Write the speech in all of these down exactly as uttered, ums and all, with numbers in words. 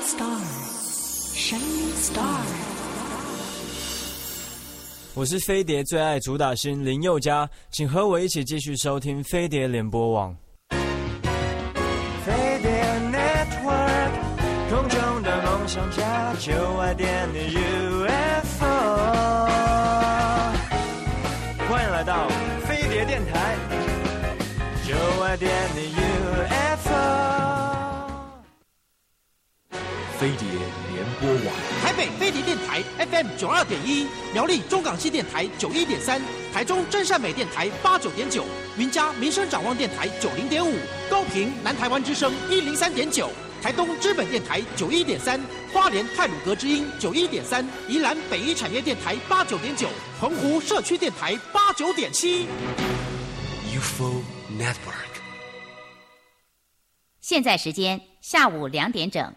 star, shining star。 我是飞碟最爱主打星林宥嘉，请和我一起继续收听飞碟联播网。飞碟 Network， 空中的梦想家，就爱点你 U F O。欢迎来到飞碟电台，就爱点你 U F O。 飞碟联播网， 台北飞碟电台 F M 九二点一，苗栗中港系电台九一点三，台中真善美电台八九点九，云嘉民生展望电台九零点五，高屏南台湾之声一零三点九，台东知本电台九一点三，花莲太鲁阁之音九一点三，宜兰北一产业电台八九点九，澎湖社区电台八九点七。 U F O Network。 现在时间下午两点整。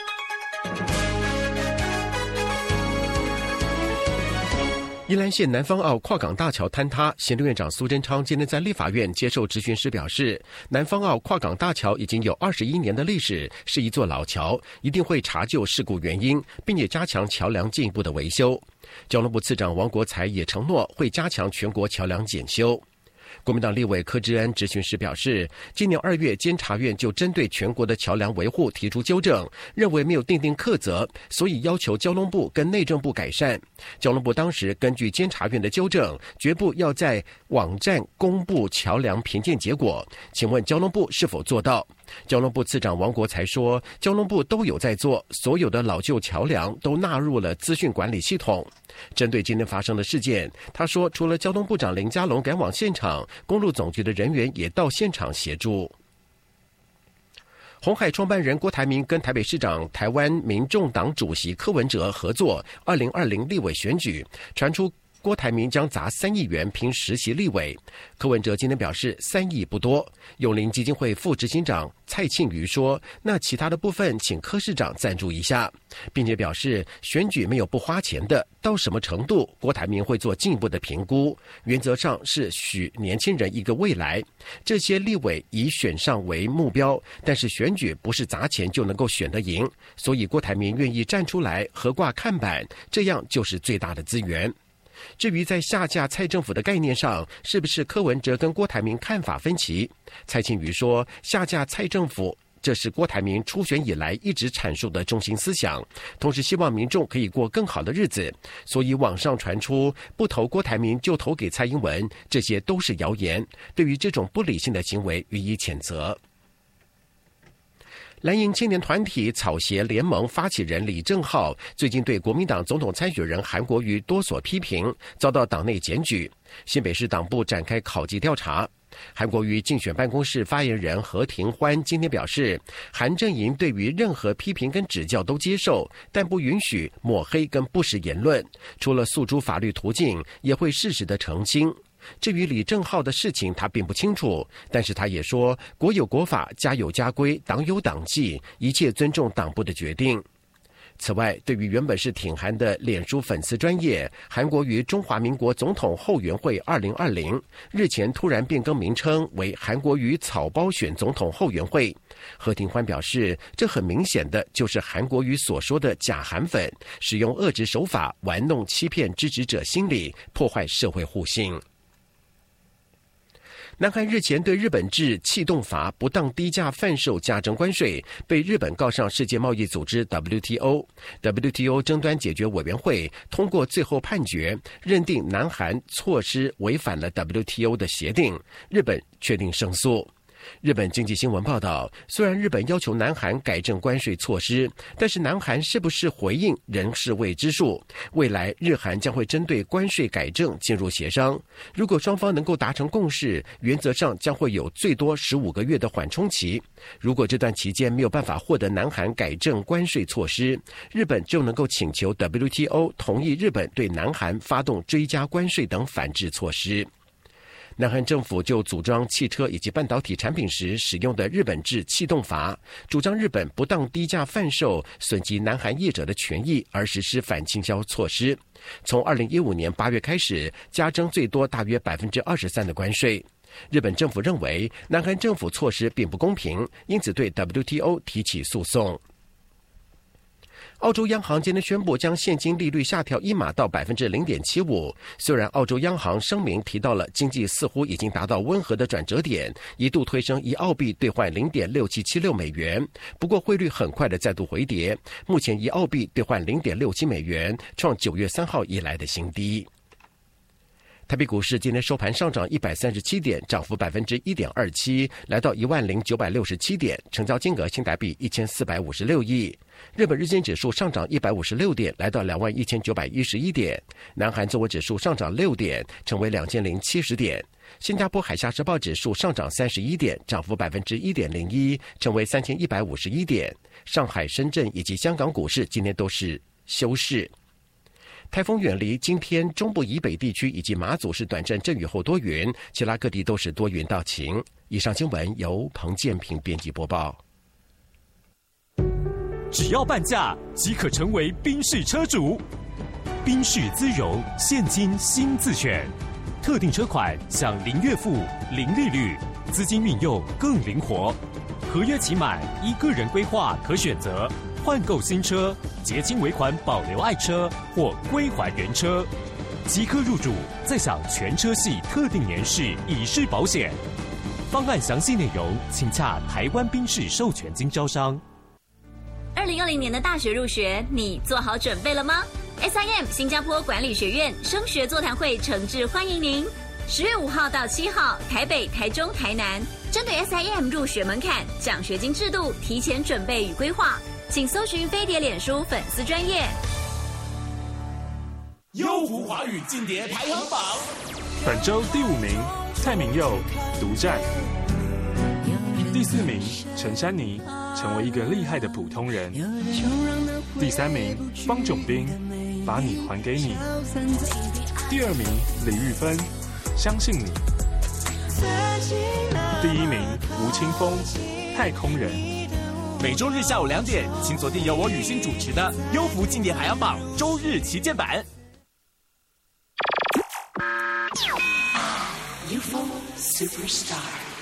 宜兰县南方澳跨港大桥坍塌，行政院长苏贞昌今天在立法院接受质询时表示，南方澳跨港大桥已经有二十一年的历史，是一座老桥，一定会查究事故原因，并且加强桥梁进一步的维修。交通部次长王国材也承诺会加强全国桥梁检修。国民党立委柯志恩质询时表示，今年二月监察院就针对全国的桥梁维护提出纠正，认为没有订定课责，所以要求交通部跟内政部改善。交通部当时根据监察院的纠正，决不要在网站公布桥梁评鉴结果，请问交通部是否做到？交通部次长王国材说，交通部都有在做，所有的老旧桥梁都纳入了资讯管理系统。针对今天发生的事件，他说，除了交通部长林佳龙赶往现场，公路总局的人员也到现场协助。鸿海创办人郭台铭跟台北市长台湾民众党主席柯文哲合作二零二零立委选举，传出郭台铭将砸三亿元拼实习立委。柯文哲今天表示三亿不多。永林基金会副执行长蔡庆瑜说，那其他的部分请柯市长赞助一下，并且表示选举没有不花钱的，到什么程度郭台铭会做进一步的评估，原则上是许年轻人一个未来。这些立委以选上为目标，但是选举不是砸钱就能够选得赢，所以郭台铭愿意站出来合挂看板，这样就是最大的资源。至于在下架蔡政府的概念上，是不是柯文哲跟郭台铭看法分歧？蔡庆瑜说，下架蔡政府，这是郭台铭初选以来一直阐述的中心思想，同时希望民众可以过更好的日子，所以网上传出不投郭台铭就投给蔡英文，这些都是谣言，对于这种不理性的行为予以谴责。蓝营青年团体草协联盟发起人李正浩最近对国民党总统参选人韩国瑜多所批评，遭到党内检举，新北市党部展开考绩调查。韩国瑜竞选办公室发言人何庭欢今天表示，韩阵营对于任何批评跟指教都接受，但不允许抹黑跟不实言论，除了诉诸法律途径，也会适时的澄清。至于李正浩的事情他并不清楚，但是他也说，国有国法，家有家规，党有党纪，一切尊重党部的决定。此外，对于原本是挺韩的脸书粉丝专页韩国瑜中华民国总统后援会二零二零，日前突然变更名称为韩国瑜草包选总统后援会。何庭欢表示，这很明显的就是韩国瑜所说的假韩粉，使用恶质手法玩弄欺骗支持者心理，破坏社会互信。南韩日前对日本制气动阀不当低价贩售加征关税，被日本告上世界贸易组织 W T O。W T O 争端解决委员会通过最后判决，认定南韩措施违反了 W T O 的协定，日本确定胜诉。日本经济新闻报道，虽然日本要求南韩改正关税措施，但是南韩是不是回应仍是未知数。未来日韩将会针对关税改正进入协商，如果双方能够达成共识，原则上将会有最多十五个月的缓冲期。如果这段期间没有办法获得南韩改正关税措施，日本就能够请求 W T O 同意日本对南韩发动追加关税等反制措施。南韩政府就组装汽车以及半导体产品时使用的日本制气动阀，主张日本不当低价贩售，损及南韩业者的权益，而实施反倾销措施。从二零一五年八月开始，加征最多大约百分之二十三的关税。日本政府认为南韩政府措施并不公平，因此对 W T O 提起诉讼。 澳洲央行今天宣布将现金利率下调一码到百分之零点七五。虽然澳洲央行声明提到了经济似乎已经达到温和的转折点，一度推升一澳币兑换零点六七七六美元，不过汇率很快的再度回跌，目前一澳币兑换零点六七美元，创九月三号以来的新低。台北股市今天收盘上涨一百三十七点，涨幅百分之一点二七，来到一万零九百六十七点，成交金额新台币一千四百五十六亿。日本日经指数上涨一百五十六点，来到两万一千九百一十一点。南韩综合指数上涨六点，成为两千零七十点。新加坡海峡时报指数上涨三十一点，涨幅百分之一点零一，成为三千一百五十一点。上海、深圳以及香港股市今天都是休市。台风远离，今天中部以北地区以及马祖是短暂阵雨后多云，其他各地都是多云到晴。以上新闻由彭建平编辑播报。 只要半价即可成为宾士车主，宾士自由现金新自选，特定车款享零月付、零利率，资金运用更灵活。合约期满依个人规划可选择换购新车、结清尾款保留爱车或归还原车，即刻入主，再享全车系特定年式乙式保险。方案详细内容，请洽台湾宾士授权经销商。 二零二零年的大学入学，你做好准备了吗 ？S I M 新加坡管理学院升学座谈会诚挚欢迎您。十月五号到七号，台北、台中、台南，针对 S I M 入学门槛、奖学金制度提前准备与规划，请搜寻飞碟脸书粉丝专页。 优福华语劲碟排行榜， 本周第五名蔡明佑独占，第四名陈珊妮成为一个厉害的普通人，第三名方炯斌把你还给你，第二名李玉芬相信你，第一名吴青峰太空人。 每周日下午两点，请锁定由我雨欣主持的优福劲碟排行榜周日旗舰版。 U F O Superstar，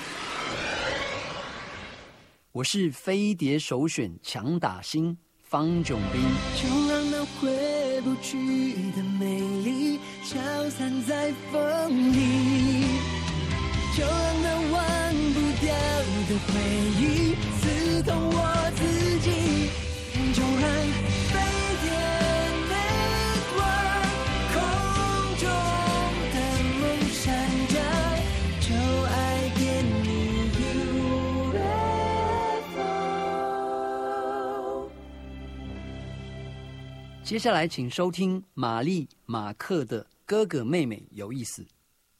我是飞碟首选强打星方炯斌。 就让那回不去的美丽消散在风里，就让那忘不掉的回忆刺痛我自己，就让飞碟 Network 空中的梦闪着，就爱给你 U F O。 接下来请收听玛丽马克的哥哥妹妹有意思。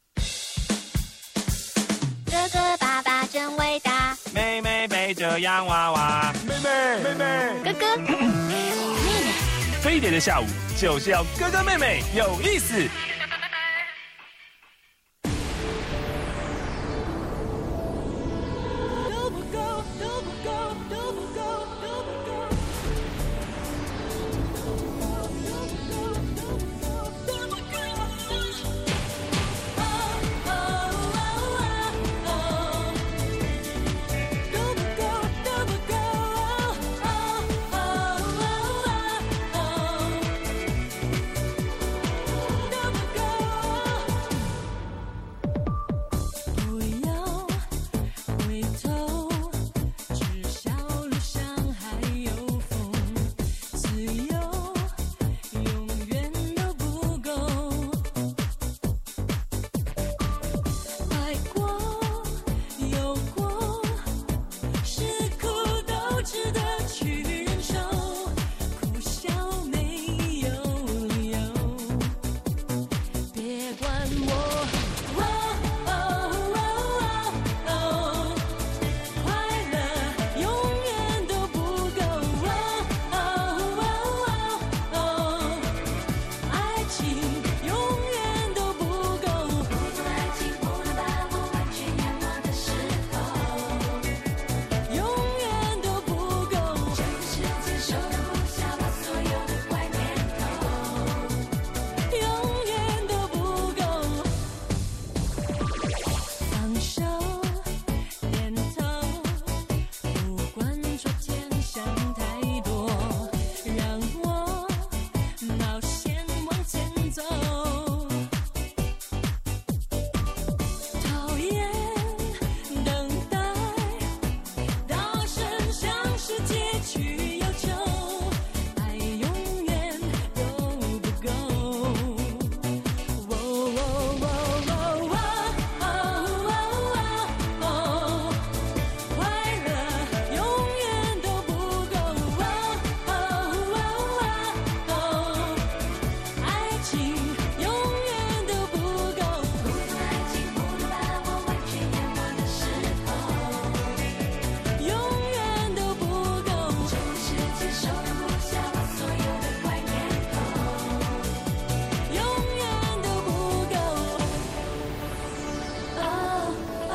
哥哥爸爸真伟大， 妹妹背着洋娃娃， 妹妹妹妹， 哥哥妹妹。 飞碟的下午就是要哥哥妹妹有意思。 去要求，爱永远都不够。哦哦哦哦哦哦哦，快乐永远都不够。哦哦哦哦哦，爱情永远都不够。不能爱情不能把我完全淹没的时候，永远都不够。这个世界收容不下我所有的坏念头，永远都不够。哦哦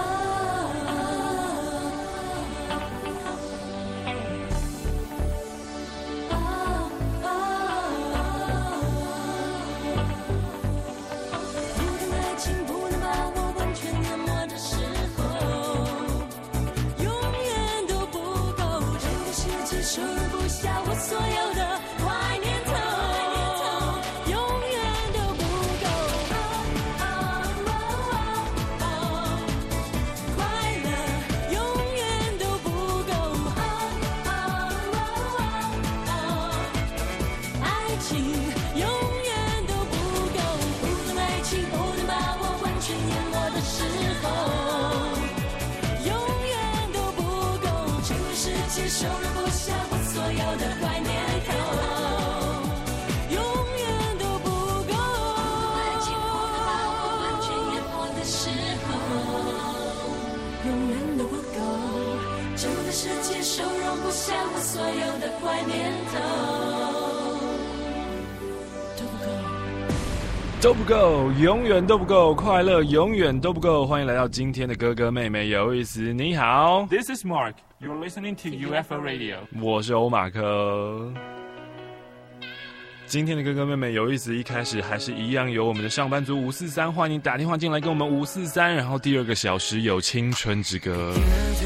不能爱情不能把我完全淹没的时候，永远都不够。这个世界收容不下我所有的坏念头，永远都不够。快乐永远都不够。爱情永远都不够。不能爱情不能把我完全淹没的时候，永远都不够。这个世界收容不下我所有的坏念头，永远都不够。爱情不能把我完全淹没的时候，永远都不够。这个世界收容不下我所有的坏念头。 都不够，永远都不够，快乐永远都不够。欢迎来到今天的哥哥妹妹有意思。你好 This is Mark. You're listening to U F O Radio. 我是欧马克。今天的哥哥妹妹有意思，一开始还是一样有我们的上班族五四三，欢迎打电话进来跟我们五四三。然后第二个小时有青春之歌。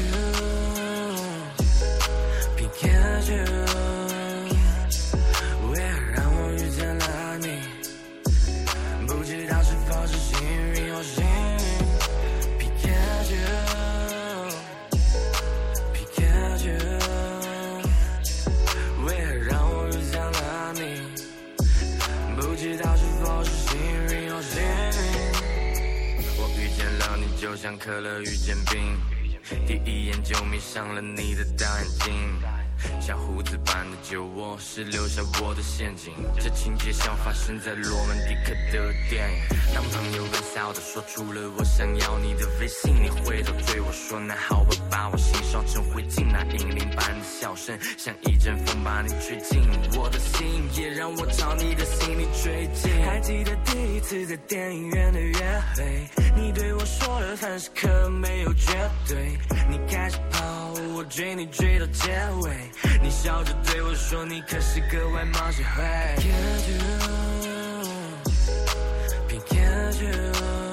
就像可乐遇见冰，第一眼就迷上了你的大眼睛，小胡子般的酒窝是留下我的陷阱，这情节像发生在罗曼蒂克的电影。当朋友跟笑的说出了我想要你的微信，你回头对我说那好吧，把我心烧成灰烬，那银铃般的笑声像一阵风把你吹进我的心，也让我朝你的心里追近。还记得第一次在电影院的约会，你对我说了凡事可没有绝对，你开始跑我追你追到结尾，你笑着对我说你可是个外貌协会。 Can't you Be can't you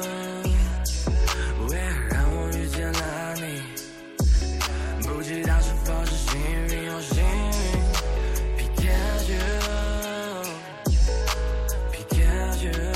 为何让我遇见了你，不知道是否是幸运又幸运。 Be can't you Be can't you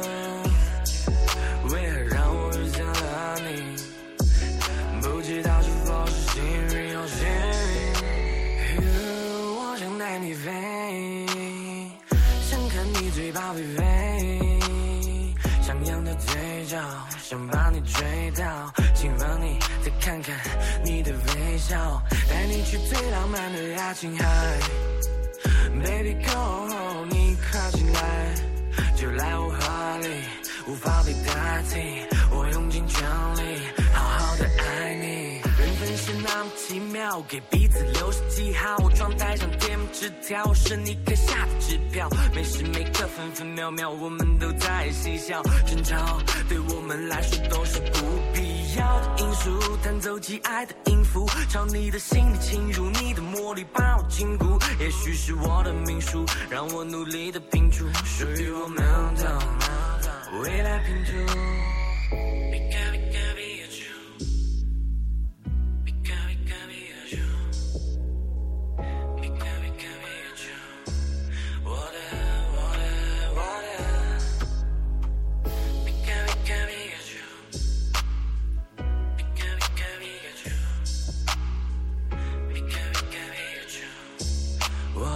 为何让我遇见了你，不知道是否是幸运又幸运。我想带你飞，想看你嘴巴微微，像样的嘴角，想把你追到，亲吻你，再看看你的微笑，带你去最浪漫的爱情海。Baby go， 你快进来，就来我怀里，无法被代替，我用尽全力，好好的爱你。缘分是那么奇妙，给彼此留下记号，窗台上贴满纸条，是你刻下的支票。每时每刻分分秒秒，我们都在嬉笑，争吵对我们来说都是不必要的因素。弹奏起爱的音符，朝你的心里侵入，你的魔力把我禁锢。也许是我的命数，让我努力的拼出属于我们的未来拼图。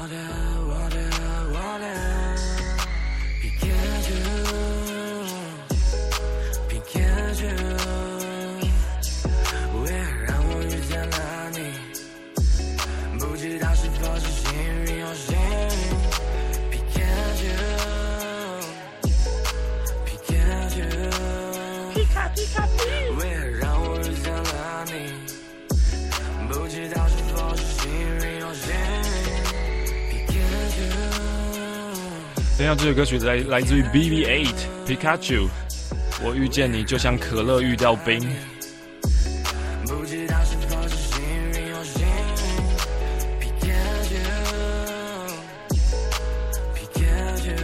我的我的我的皮卡丘，皮卡丘，为何让我遇见了你？不知道是否是幸运又幸运。皮卡丘，皮卡丘，皮卡皮卡皮，为何让我遇见了你？不知道是否是幸运又幸运。皮卡丘。 等一下，这首歌曲来来自于 B B 八 Pikachu， 我遇见你就像可乐遇到冰。 不知道是否是幸运又幸运。皮卡丘，皮卡丘，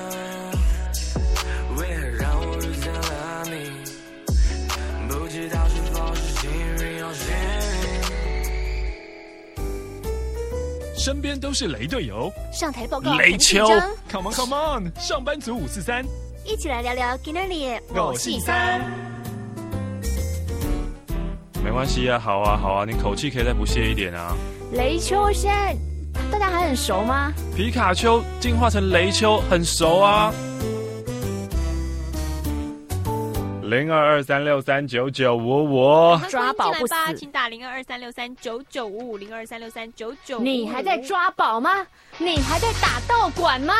为何让我遇见了你？不知道是否是幸运又幸运。 身边都是雷队友， 上台报告雷球很紧张 ，Come on Come on， 上班族五四三， 一起来聊聊今天的我是三。没关系啊，好啊好啊，你口气可以再不屑一点啊。 雷丘现在大家还很熟吗？ 皮卡丘进化成雷丘很熟啊。零二二三六三九九五五， 抓宝不死， 请打零二二三六三九九五五零二三六三九九。 你还在抓宝吗？你还在打道馆吗？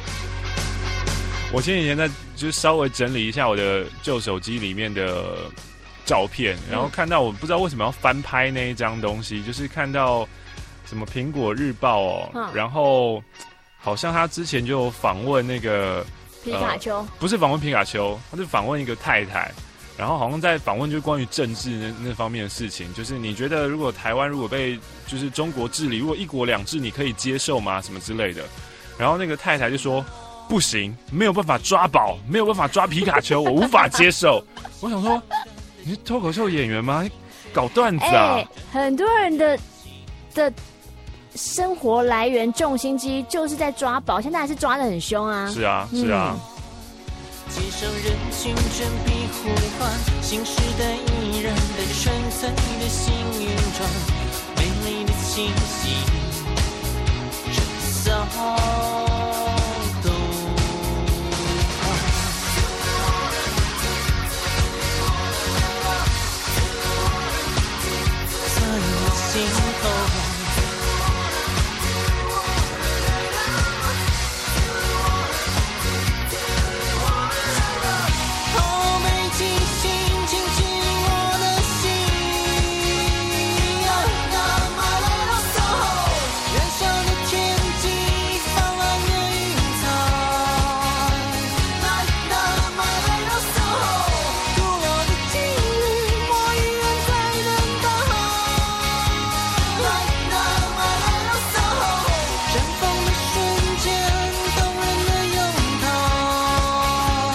我前几天在就稍微整理一下我的旧手机里面的照片，然后看到我不知道为什么要翻拍那一张东西，就是看到什么苹果日报哦，嗯、然后好像他之前就访问那个皮卡丘、呃， 不是访问皮卡丘，他是访问一个太太，然后好像在访问就关于政治那那方面的事情，就是你觉得如果台湾如果被就是中国治理，如果一国两制，你可以接受吗？什么之类的，然后那个太太就说。不行，没有办法抓宝，没有办法抓皮卡丘，我无法接受。我想说，你是脱口秀演员吗？你搞段子啊！ 欸、很多人的的生活来源重心之一就是在抓宝，现在还是抓得很凶啊！ 是啊，是啊。 街上人群振臂呼唤，新时代艺人带着纯粹的幸运转，美丽的气息，这骚。心头好美气息紧紧我的心，燃烧的天际放蓝的云彩，古老的境遇我依然在等待。绽放的瞬间，动人的拥抱。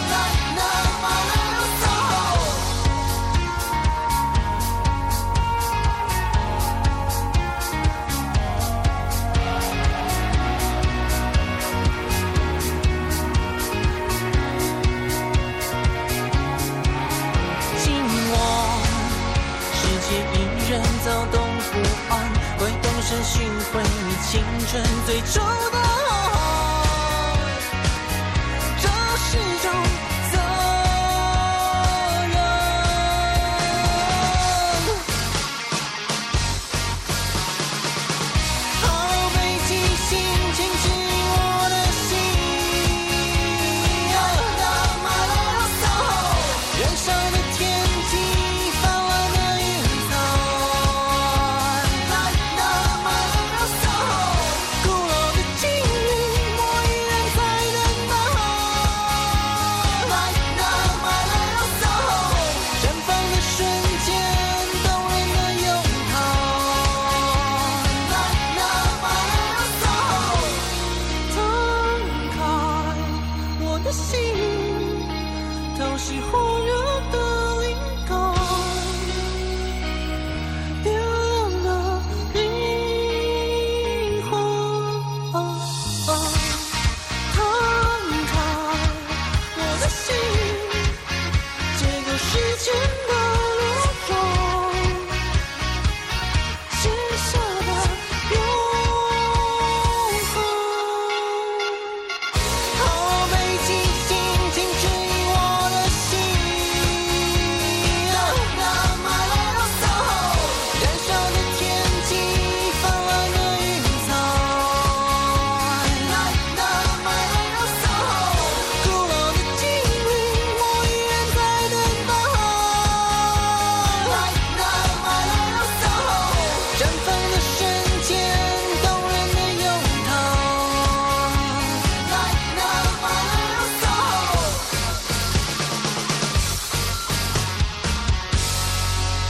紧握，世界依然躁动不安，怪东山寻回你青春最初的爱，这是种责任。好美气息紧紧我的心，燃烧的天际泛蓝的云彩。古老的境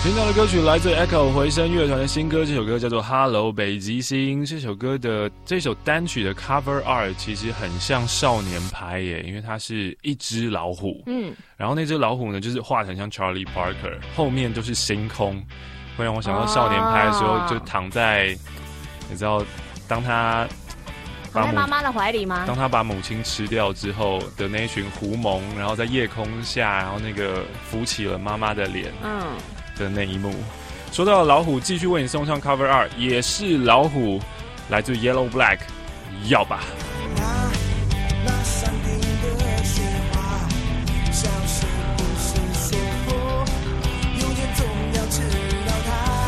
听到的歌曲来自 Echo 回声乐团的新歌，这首歌叫做 Hello 北极星。这首歌的这首单曲的 cover art 其实很像少年派耶，因为它是一只老虎，嗯，然后那只老虎呢就是画成像 Charlie Parker， 后面就是星空，会让我想到少年派的时候就躺在，你知道，当他躺在妈妈的怀里吗？ 当他把母亲吃掉之后的那一群狐獴，然后在夜空下，然后那个浮起了妈妈的脸，嗯。的那一幕，说到老虎，继续为你送上 Cover 二，也是老虎，来自 Yellow Black， 要吧。 那山顶的雪花，消失不是说过，有天总要吃到它。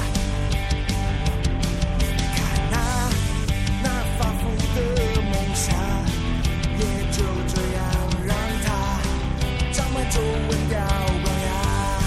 看啊，那发福的梦想，也就这样让它长满皱纹掉光呀。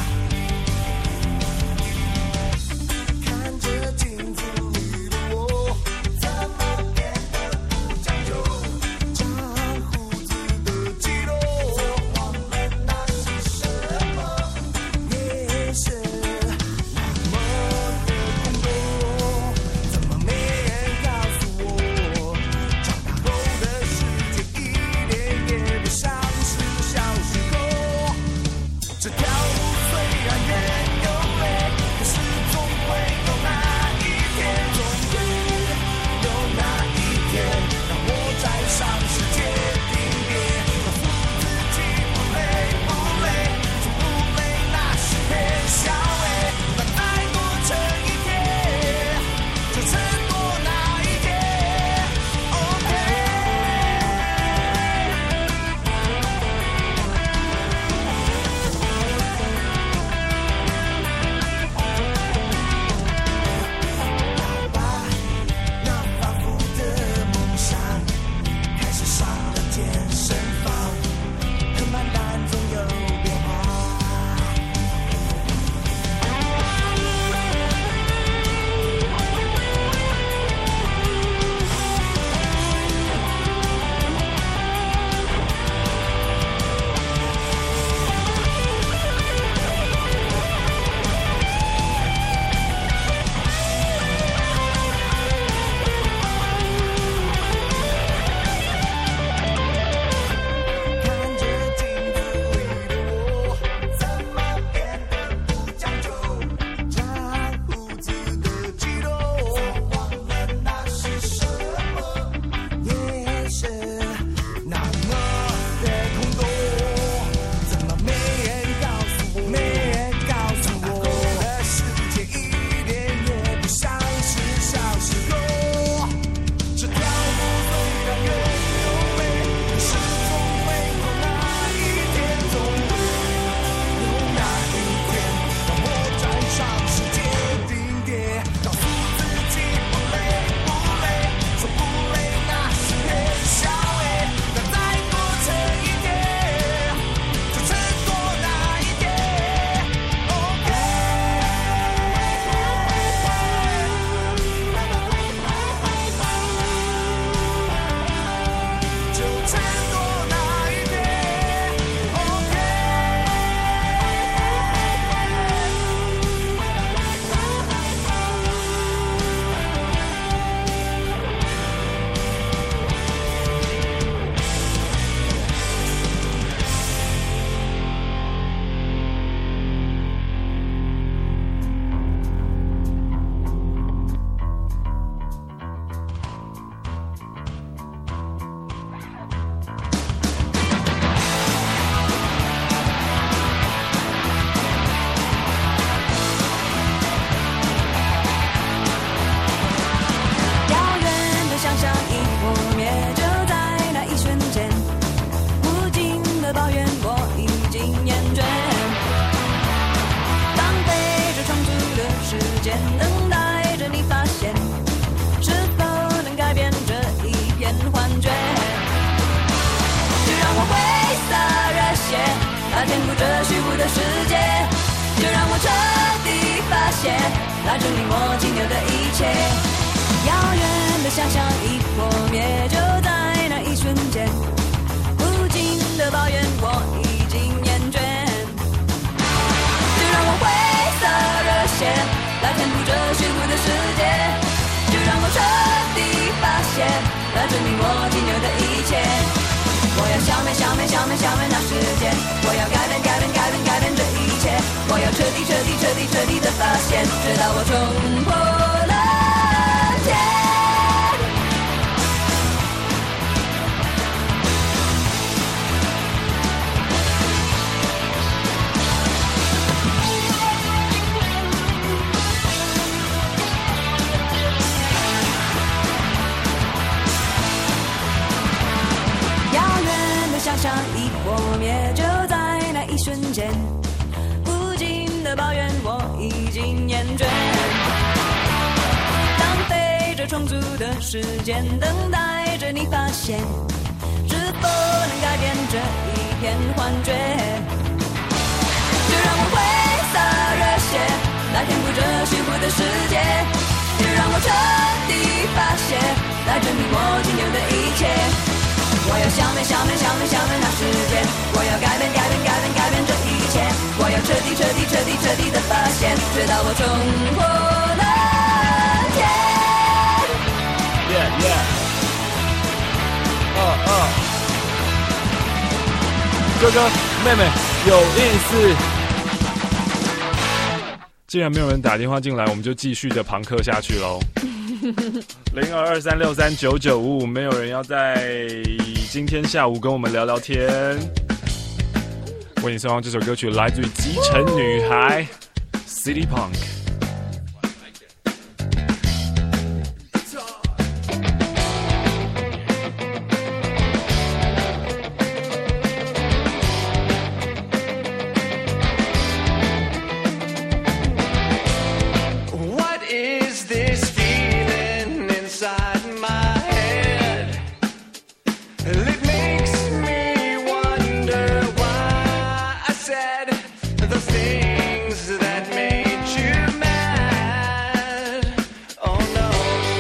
它填补着虚无的世界，就让我彻底发现，那证明我仅有的一切。遥远的想象一破灭，就在那一瞬间，无尽的抱怨我已经厌倦，就让我灰色热来证明我仅有的一切。我要消灭消灭消灭消灭那世界，我要改变改变改变改变这一切，我要彻底彻底彻底彻底的发现，直到我冲破了天。想象一破灭，就在那一瞬间，无尽的抱怨我已经厌倦，浪费着充足的时间，等待着你发现，是否能改变这一片幻觉？就让我挥洒热血，来填补这虚无的世界，就让我彻底发泄，来证明我仅有的一切。我要消灭消灭消灭消灭那世界，我要改变改变改变改变这一切，我要彻底彻底彻底彻底的发现，直到我冲破了天。 Yeah yeah。哦哦。哥哥妹妹有意思。既然没有人打电话进来，我们就继续的旁客下去喽。零二二三六三九九五五，没有人要在今天下午跟我们聊聊天。为你送上这首歌曲，来自于基层女孩 City Punk。What is this feeling inside my head? It makes me wonder why I said the things that made you mad. Oh no.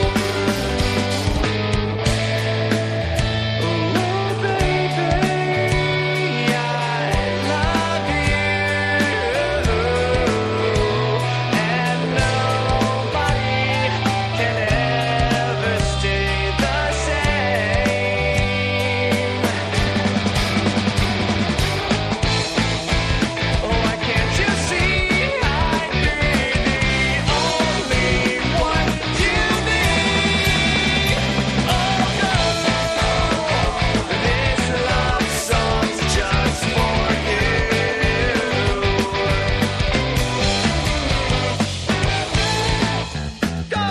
Oh baby, I love you, and nobody can ever stay the same. Oh, why can't you see I'd be the only one you need? Oh no, this love song's just for you. Go!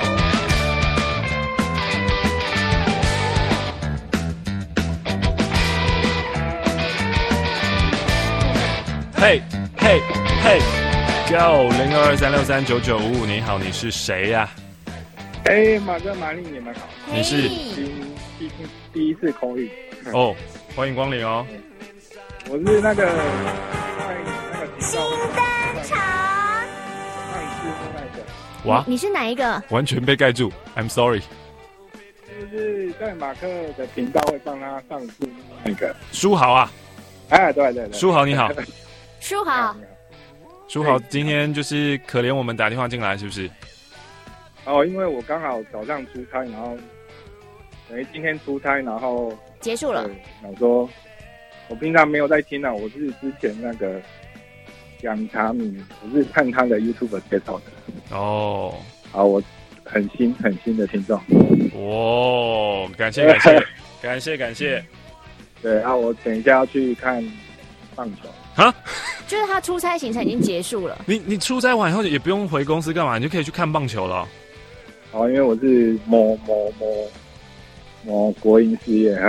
嘿嘿嘿 ，Go 零二二三六三九九五五，你好，你是谁呀、 哎，马哥、玛丽，你们好。 你是第第第一次口语。 哦，欢迎光临哦。 我是那个上一那个新登场。 上一次那个， 哇， 你是哪一个？ 完全被盖住 ，I'm sorry。 就是在马克的频道会帮他上字那个。 书豪啊， 哎，对对对， 书豪你好， 书豪， 书豪，今天就是可怜我们打电话进来，是不是？ 哦，因为我刚好早上出差，然后等于今天出差，然后结束了。 想说，我平常没有在听啊，我是之前那个养茶米，我是看他的 YouTube 介绍的。 哦， 好，我很新很新的听众。 哦，感谢感谢感谢感谢。 对，然后我等一下要去看棒球。 啊？ 就是他出差行程已经结束了。 你你出差完以后也不用回公司干嘛，你就可以去看棒球了。 哦，因为我是某某某某国营事业。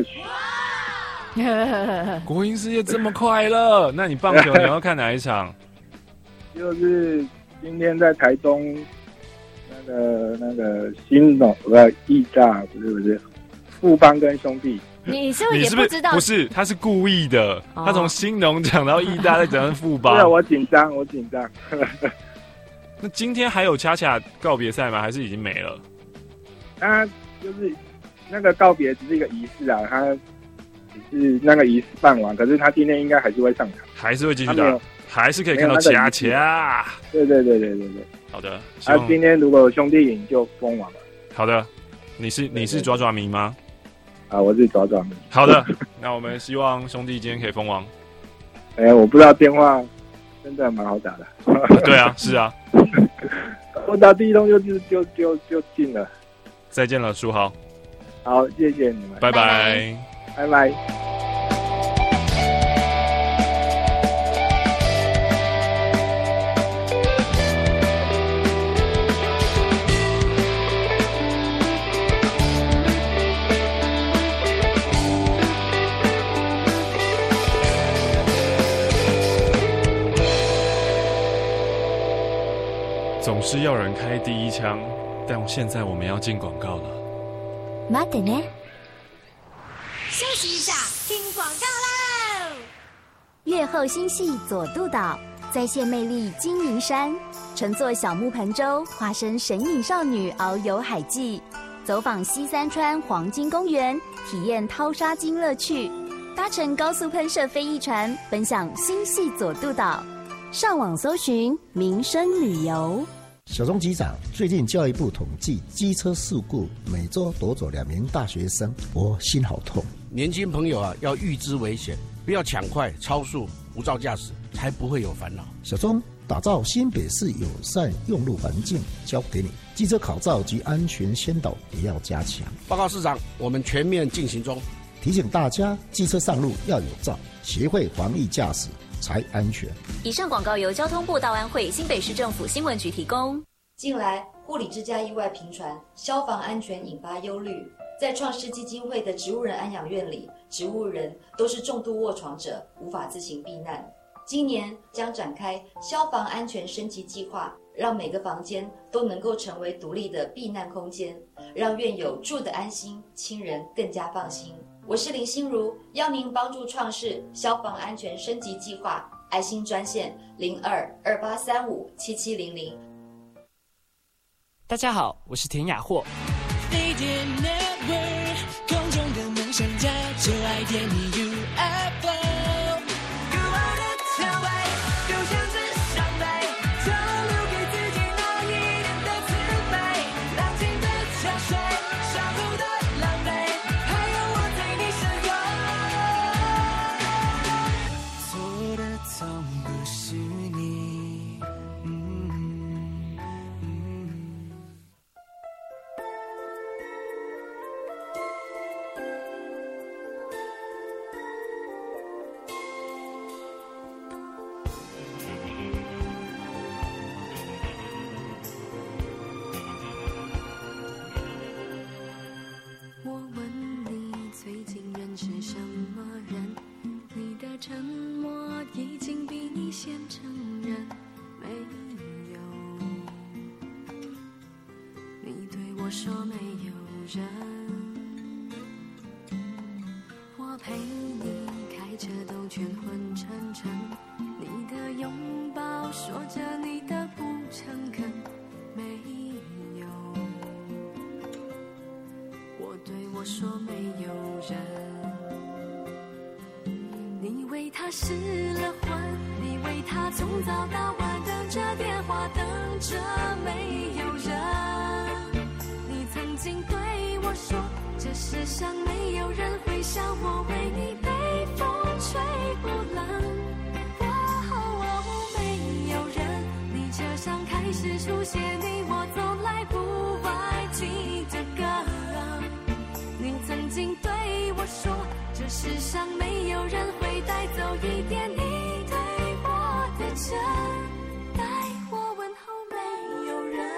国营事业这么快乐，那你棒球你要看哪一场？ 就是今天在台中那个那个新农呃义大不是不是富邦跟兄弟。 你是不是也不知道？ 不是，他是故意的。哦、他从新农讲到义大，再讲到富邦。 对，我紧张，我紧张。 那今天还有恰恰告别赛吗？还是已经没了？ 他就是那个告别只是一个仪式啊，他只是那个仪式办完，可是他今天应该还是会上场， 还是会继续打，还是可以看到恰恰。 对对对对对对。 好的， 他、啊、今天如果兄弟赢就封王了。 好的。 你是你是爪爪迷吗？ 啊，我是爪爪迷。 好的，那我们希望兄弟今天可以封王。 哎、欸，我不知道电话真的蛮好打的。 对啊，是啊。 我打第一通就就就就就进了。 再见了，书豪。 好，谢谢你们。 拜拜。 拜拜。 总是要人开第一枪，但现在我们要进广告了。 待ってね。 休息一下，听广告喽。 月后新戏佐渡岛，再现魅力金银山，乘坐小木盆舟，化身神隐少女遨游海记，走访西三川黄金公园，体验掏沙鲸乐趣，搭乘高速喷射飞翼船，奔向新戏佐渡岛。上网搜寻民生旅游。 小钟局长，最近教育部统计机车事故每周夺走两名大学生，我心好痛。 年轻朋友啊，要预知危险，不要抢快、超速、无照驾驶，才不会有烦恼。 小钟，打造新北市友善用路环境交给你，机车考照及安全先导也要加强。 报告市长，我们全面进行中。 提醒大家，机车上路要有照，协会防疫驾驶才安全。 以上广告由交通部大安会新北市政府新闻局提供。 近来护理之家意外频传，消防安全引发忧虑。在创世基金会的植物人安养院里，植物人都是重度卧床者，无法自行避难。今年将展开消防安全升级计划，让每个房间都能够成为独立的避难空间，让院友住得安心，亲人更加放心。我是林心如，邀您帮助创世消防安全升级计划，爱心专线零二二八三五七七零零。 大家好，我是田雅霍。 飞碟 Network， 空中的梦想家，就爱点你 U F O。古老的跳摆，就像是上百，就留给自己那一点的慈悲。浪尖的潮水，伤后的狼狈，还有我在你身后。错的从不是你。 我问你最近认识什么人？你的沉默已经比你先承认没有。你对我说没有人，我陪你开车都全昏沉沉。你的拥抱说着你的不诚恳，没有。我对我说没有人，你为他失了魂，你为他从早到晚等着电话，等着没有人。你曾经对我说，这世上没有人会像我为你被风吹不冷。哦，没有人，你车上开始出现你我从来不爱听的歌。你曾经对我说，这世上没有人会带走一点你对我的真，待我问候没有人。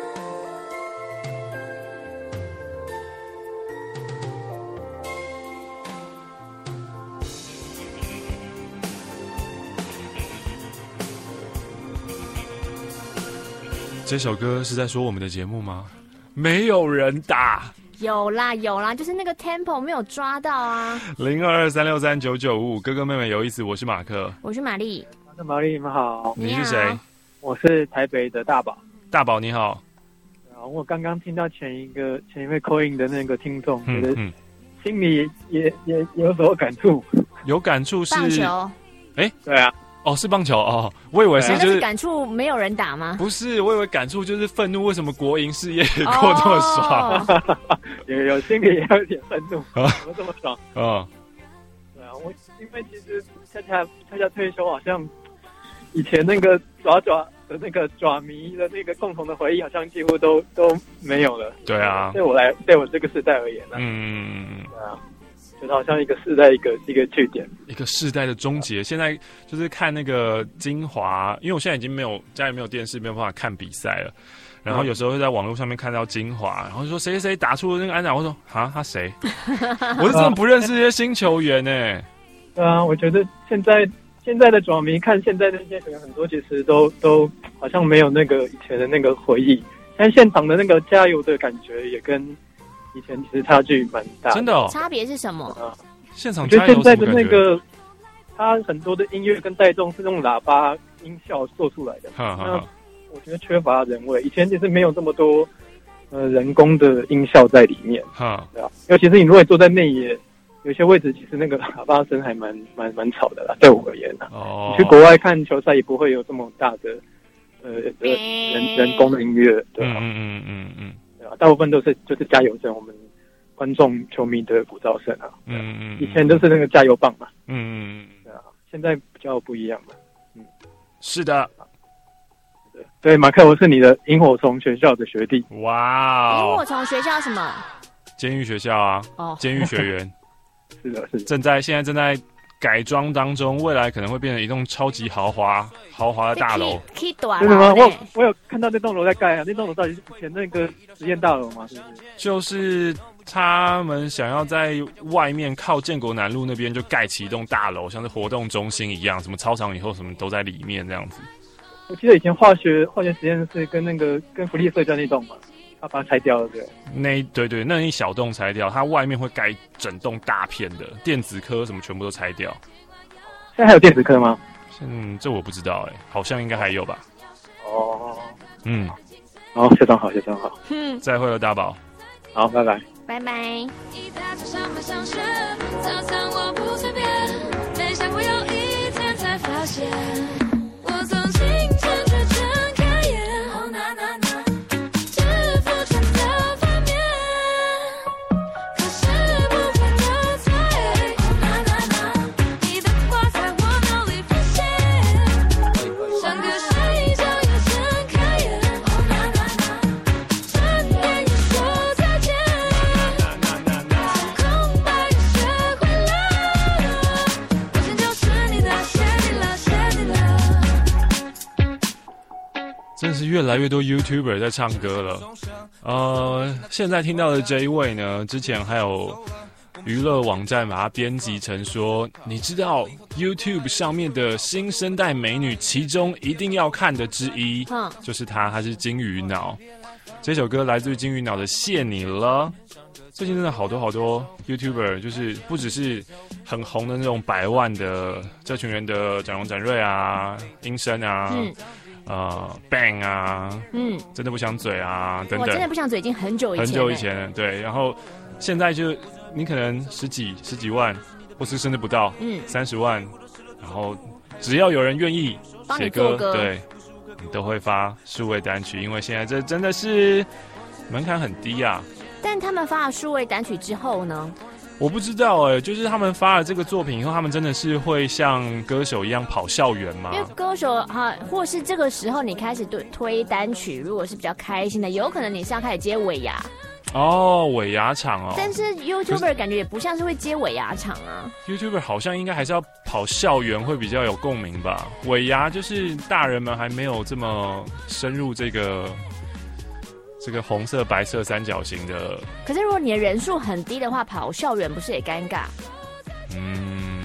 这首歌是在说我们的节目吗？没有人打。 有啦有啦，就是那个 tempo 没有抓到啊。 零二二三六三九九五，哥哥妹妹有意思，我是马克， 我是玛丽。 我是玛丽，你们好。 你是谁？ 我是台北的大宝。 大宝你好。 啊，我刚刚听到前一个前一位 call in 的那个听众，觉得心里也也也有所感触。 有感触是棒球。 哎， 对啊， 哦，是棒球哦，我以为是就是感触没有人打吗？ 不是，我以为感触就是愤怒，为什么国营事业过这么爽？ 哦、有有心里也有点愤怒，怎么这么爽？ 哦， 对啊，我因为其实恰恰恰恰退休，好像以前那个爪爪的那个爪迷的那个共同的回忆，好像几乎都都没有了。 对啊， 对我来，对我这个世代而言呢、啊， 嗯， 对啊。就好像一个世代一个一个据点， 一个世代的终结。现在就是看那个精华，因为我现在已经没有家里没有电视，没有办法看比赛了。然后有时候会在网络上面看到精华，然后就说谁谁谁打出了那个安打，我说啊他谁？我是真的不认识这些新球员呢、欸。 对啊，我觉得现在现在的爪迷看现在的这些球员，很多其实都都好像没有那个以前的那个回忆，但现场的那个加油的感觉也跟以前其实差距蛮大的。 真的哦？ 差别是什么？ 啊， 现场加油我觉得现在的那个，它很多的音乐跟带动是用喇叭音效做出来的。 哈哈那我觉得缺乏人味，以前其实没有这么多呃人工的音效在里面。 哈， 对啊，尤其是你如果坐在内野，有些位置其实那个喇叭声还蛮蛮蛮吵的啦，对我而言啦。 哦。 你去国外看球赛也不会有这么大的呃人人工的音乐，对吧？ 嗯嗯嗯嗯。 大部分都是就是加油声，我们观众球迷的鼓噪声啊。 嗯嗯。 以前都是那个加油棒嘛。 嗯嗯嗯。 对啊，现在比较不一样了。嗯， 是的。 对对，马克，我是你的萤火虫学校的学弟。 哇哦！ 萤火虫学校什么？ 监狱学校啊。哦。监狱学园。 是的，是的。 正在现在正在改装当中，未来可能会变成一栋超级豪华豪华的大楼。 真的吗？我我有看到那栋楼在盖啊，那栋楼到底是以前那个实验大楼吗？是不是？ 就是他们想要在外面靠建国南路那边就盖起一栋大楼，像是活动中心一样，什么操场以后什么都在里面这样子。 我记得以前化学化学实验室跟那个跟福利社在那栋嘛，他把它拆掉了，对。 那对对，那一小栋拆掉，它外面会盖整栋大片的电子科什么全部都拆掉。 现在还有电子科吗？ 嗯，这我不知道哎、欸，好像应该还有吧。 哦， 嗯， 好，学长好，学长好， 嗯， 再会了，大宝， 好，拜拜， 拜拜。 一大早上班上学，早餐我不随便，没想过有一天才发现，我从清晨却睁开眼，哦那那那，制服穿到反面，可是不会的菜，哦那那那，你的话在我脑里浮现，像个睡觉又睁开眼，哦那那那，转眼又说再见，空白又学会了，我现就是你的，谢你了，谢你了。 真的是越来越多 YouTuber 在唱歌了。呃，现在听到的这一位呢，之前还有娱乐网站把它编辑成说，你知道 YouTube 上面的新生代美女，其中一定要看的之一， 嗯， 就是她，她是金鱼脑。这首歌来自于金鱼脑的《谢你了》。最近真的好多好多 YouTuber， 就是不只是很红的那种百万的这群人的展荣展瑞啊、音声啊。嗯呃 ，bang 啊，嗯，真的不想嘴啊，等等， 我真的不想嘴，已经很久以前， 很久以前了，对。然后现在就你可能十几十几万，或是甚至不到，嗯，三十万，然后只要有人愿意写歌，歌，对，你都会发数位单曲，因为现在这真的是门槛很低啊。 但他们发了数位单曲之后呢？ 我不知道哎、欸，就是他们发了这个作品以后，他们真的是会像歌手一样跑校园吗？ 因为歌手哈，或是这个时候你开始对推单曲，如果是比较开心的，有可能你是要开始接尾牙。 哦，尾牙场哦。 但是 YouTuber 感觉也不像是会接尾牙场啊。 YouTuber 好像应该还是要跑校园会比较有共鸣吧？尾牙就是大人们还没有这么深入这个。这个红色、白色三角形的， 可是如果你的人数很低的话，跑校园不是也尴尬？ 嗯。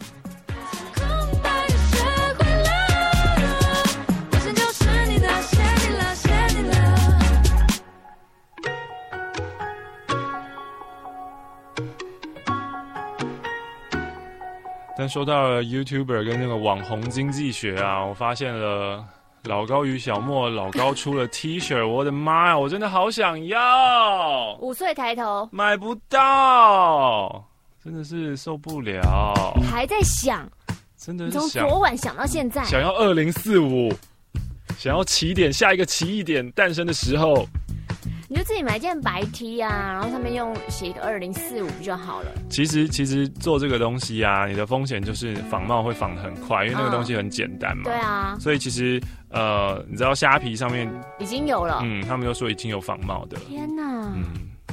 但说到了 YouTuber 跟那个网红经济学啊，我发现了。老高与小莫，老高出了 T 恤，我的妈呀，我真的好想要！ 五岁抬头， 买不到，真的是受不了。 还在想， 真的是从想昨晚想到现在， 想要二零四五，想要起点下一个奇异点诞生的时候， 你就自己买件白 T 啊，然后上面用写一个二零四五不就好了？ 其实其实做这个东西啊，你的风险就是仿冒会仿得很快，因为那个东西很简单嘛。 对啊， 所以其实呃，你知道虾皮上面已经有了， 嗯，他们就说已经有仿冒的。 天哪！ 嗯。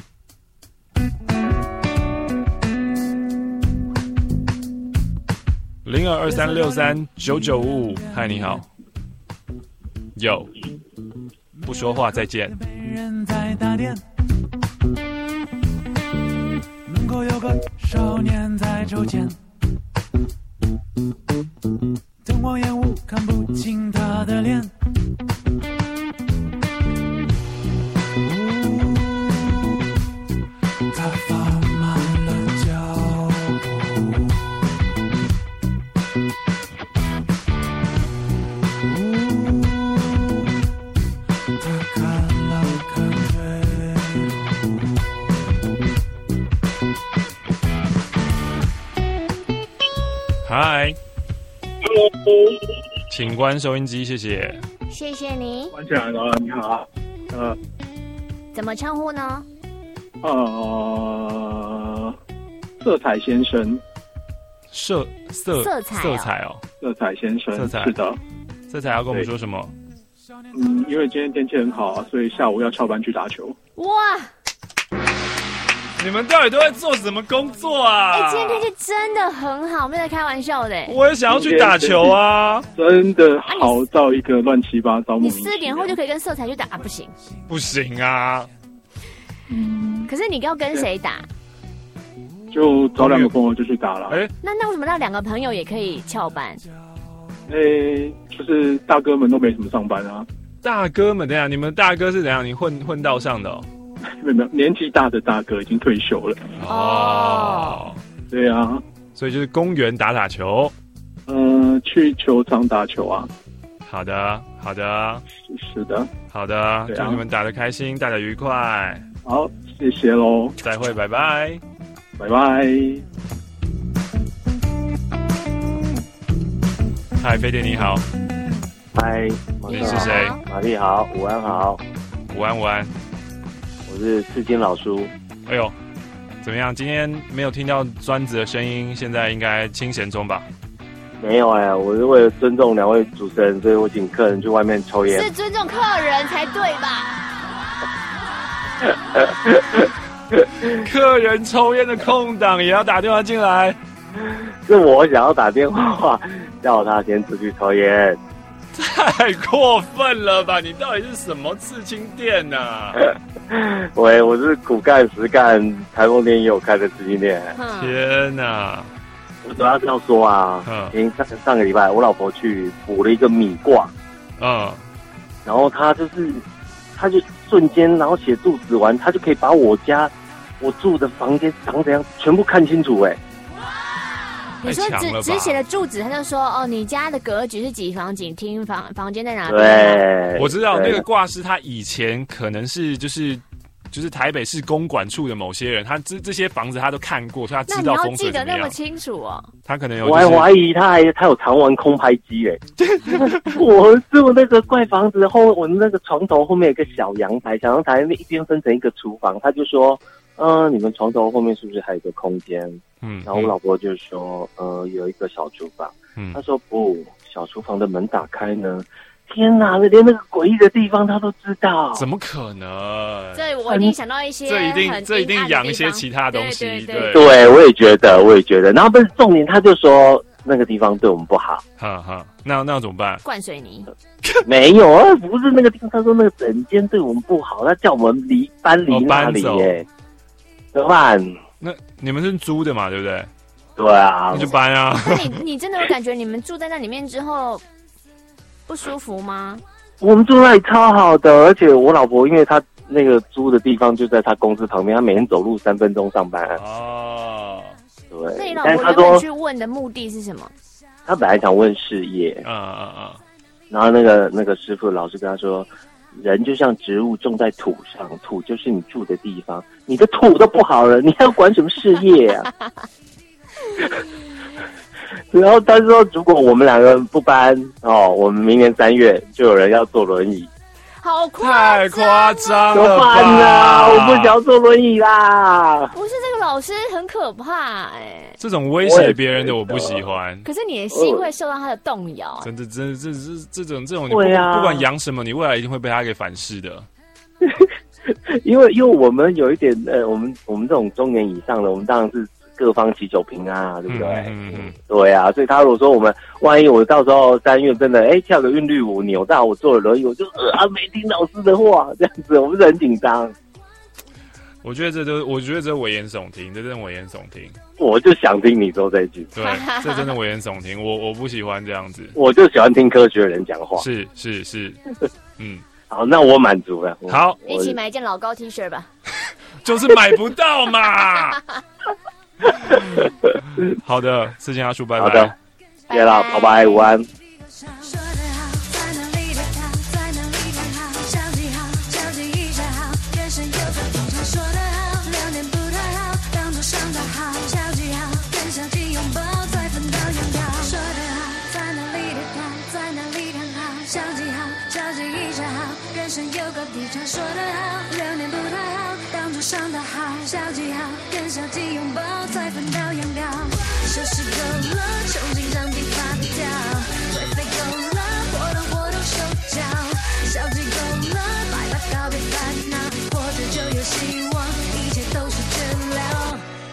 零二二三六三九九五五，嗨，你好，有不说话再见。 人在打电，门口有个少年在抽签，灯光烟雾看不清他的脸。他放慢了脚步。 嗨，请关收音机，谢谢。 谢谢你。 关起来了，你好。呃， 怎么称呼呢？ 呃，色彩先生。 色色色彩、哦、 色彩哦， 色彩先生， 色彩是的。 色彩要跟我们说什么？ 嗯，因为今天天气很好，所以下午要翘班去打球。 哇！ 你们到底都在做什么工作啊？ 哎、欸，今天天气真的很好，没有在开玩笑的。 我也想要去打球啊！ 真的好到一个乱七八糟。 你四点后就可以跟色彩去打，啊、不行？ 不行啊！ 嗯， 可是你要跟谁打？ 就找两个朋友就去打了。 哎、欸， 那那为什么让两个朋友也可以翘班？ 哎、欸，就是大哥们都没什么上班啊。 大哥们，等一下，你们大哥是怎样？你混混道上的哦？ 没有没有，年纪大的大哥已经退休了。 哦， 对啊， 所以就是公园打打球。 嗯、呃，去球场打球啊。 好的，好的， 是, 是的， 好的，啊、祝你们打得开心，打得愉快。 好，谢谢喽， 再会，拜拜， 拜拜。 嗨，飞碟你好。 嗨， 你是谁？ 玛丽好，午安好， 午安午安。 我是刺金老叔。 哎呦，怎么样？今天没有听到专子的声音，现在应该清闲中吧？ 没有哎、欸，我是为了尊重两位主持人，所以我请客人去外面抽烟。 是尊重客人才对吧？客人抽烟的空档也要打电话进来？ 是我想要打电话叫他先出去抽烟。 太过分了吧！你到底是什么刺青店啊？ 喂，我是苦干实干，台风店也有开的刺青店。 天哪！ 我主要是要说啊，嗯，上上个礼拜我老婆去补了一个米卦， 嗯， 然后她就是，她就瞬间，然后写住址完，她就可以把我家我住的房间长怎样全部看清楚、欸，哎。 你说只只写了住址，他就说哦，你家的格局是几房几厅，房房间在哪里？ 对， 我知道那个卦师他以前可能是就是就是台北市公管处的某些人，他这这些房子他都看过，所以他知道风水怎么样。那你要记得那么清楚哦。 他可能有、 就是，我还怀疑他还他有常玩空拍机哎。我住那个怪房子后，我那个床头后面有个小阳台，小阳台那一边分成一个厨房，他就说。嗯、呃，你们床头后面是不是还有一个空间？嗯，然后我老婆就说，呃，有一个小厨房。嗯，她说不，小厨房的门打开呢，天哪，连那个诡异的地方她都知道。 怎么可能？ 这我一定想到一些， 这一定这一定养一些其他东西。 对对对， 对，对我也觉得，我也觉得。然后不是重点，他就说那个地方对我们不好。 哈哈，那那怎么办？ 灌水泥？ 没有啊，不是那个地方。他说那个整间对我们不好，他叫我们离搬离那里耶。怎么办？ 那你们是租的嘛，对不对？ 对啊， 那就搬啊。 那你你真的有感觉你们住在那里面之后不舒服吗？ 我们住那里超好的，而且我老婆因为她那个租的地方就在她公司旁边，她每天走路三分钟上班。 哦， 对。 那你老婆原本去问的目的是什么？ 她本来想问事业， 嗯嗯嗯， 然后那个那个师傅老师跟她说。人就像植物种在土上，土就是你住的地方，你的土都不好了，你还要管什么事业啊？ 然后他说，如果我们两个人不搬哦，我们明年三月就有人要坐轮椅。 好夸太夸张怎么了办呢？ 吧！ 我不想要坐轮椅啦。 不是这个老师很可怕哎、 这种威胁别人的我不喜欢。 可是你的心会受到他的动摇。 真的，真的，这这这种这种你不， 对啊不管养什么，你未来一定会被他给反噬的。 因为因为我们有一点呃，我们我们这种中年以上的，我们当然是各方祈求平安啊，对不对？ 嗯嗯对啊，所以他如果说我们万一我到时候三月真的哎跳个韵律舞扭到我坐了轮椅，我就呃啊没听老师的话，这样子我不是很紧张。 我觉得这都，我觉得这危言耸听，这真的危言耸听。 我就想听你说这句， 对，这真的危言耸听，我我不喜欢这样子。 我就喜欢听科学人讲话。 是是是，嗯， 好，那我满足了。 好， 一起买一件老高 T 恤吧。 就是买不到嘛。好的，刺青阿叔，拜拜。 好的，谢谢了，拜拜，午安。 说得好，流年不太好，当作伤得好，小记号，跟小鸡拥抱，再分道扬镳。收拾够了，穷尽让地发掉，颓废够了，活动活动手脚，小鸡够了，拜拜告别烦恼，活着就有希望，一切都是治疗。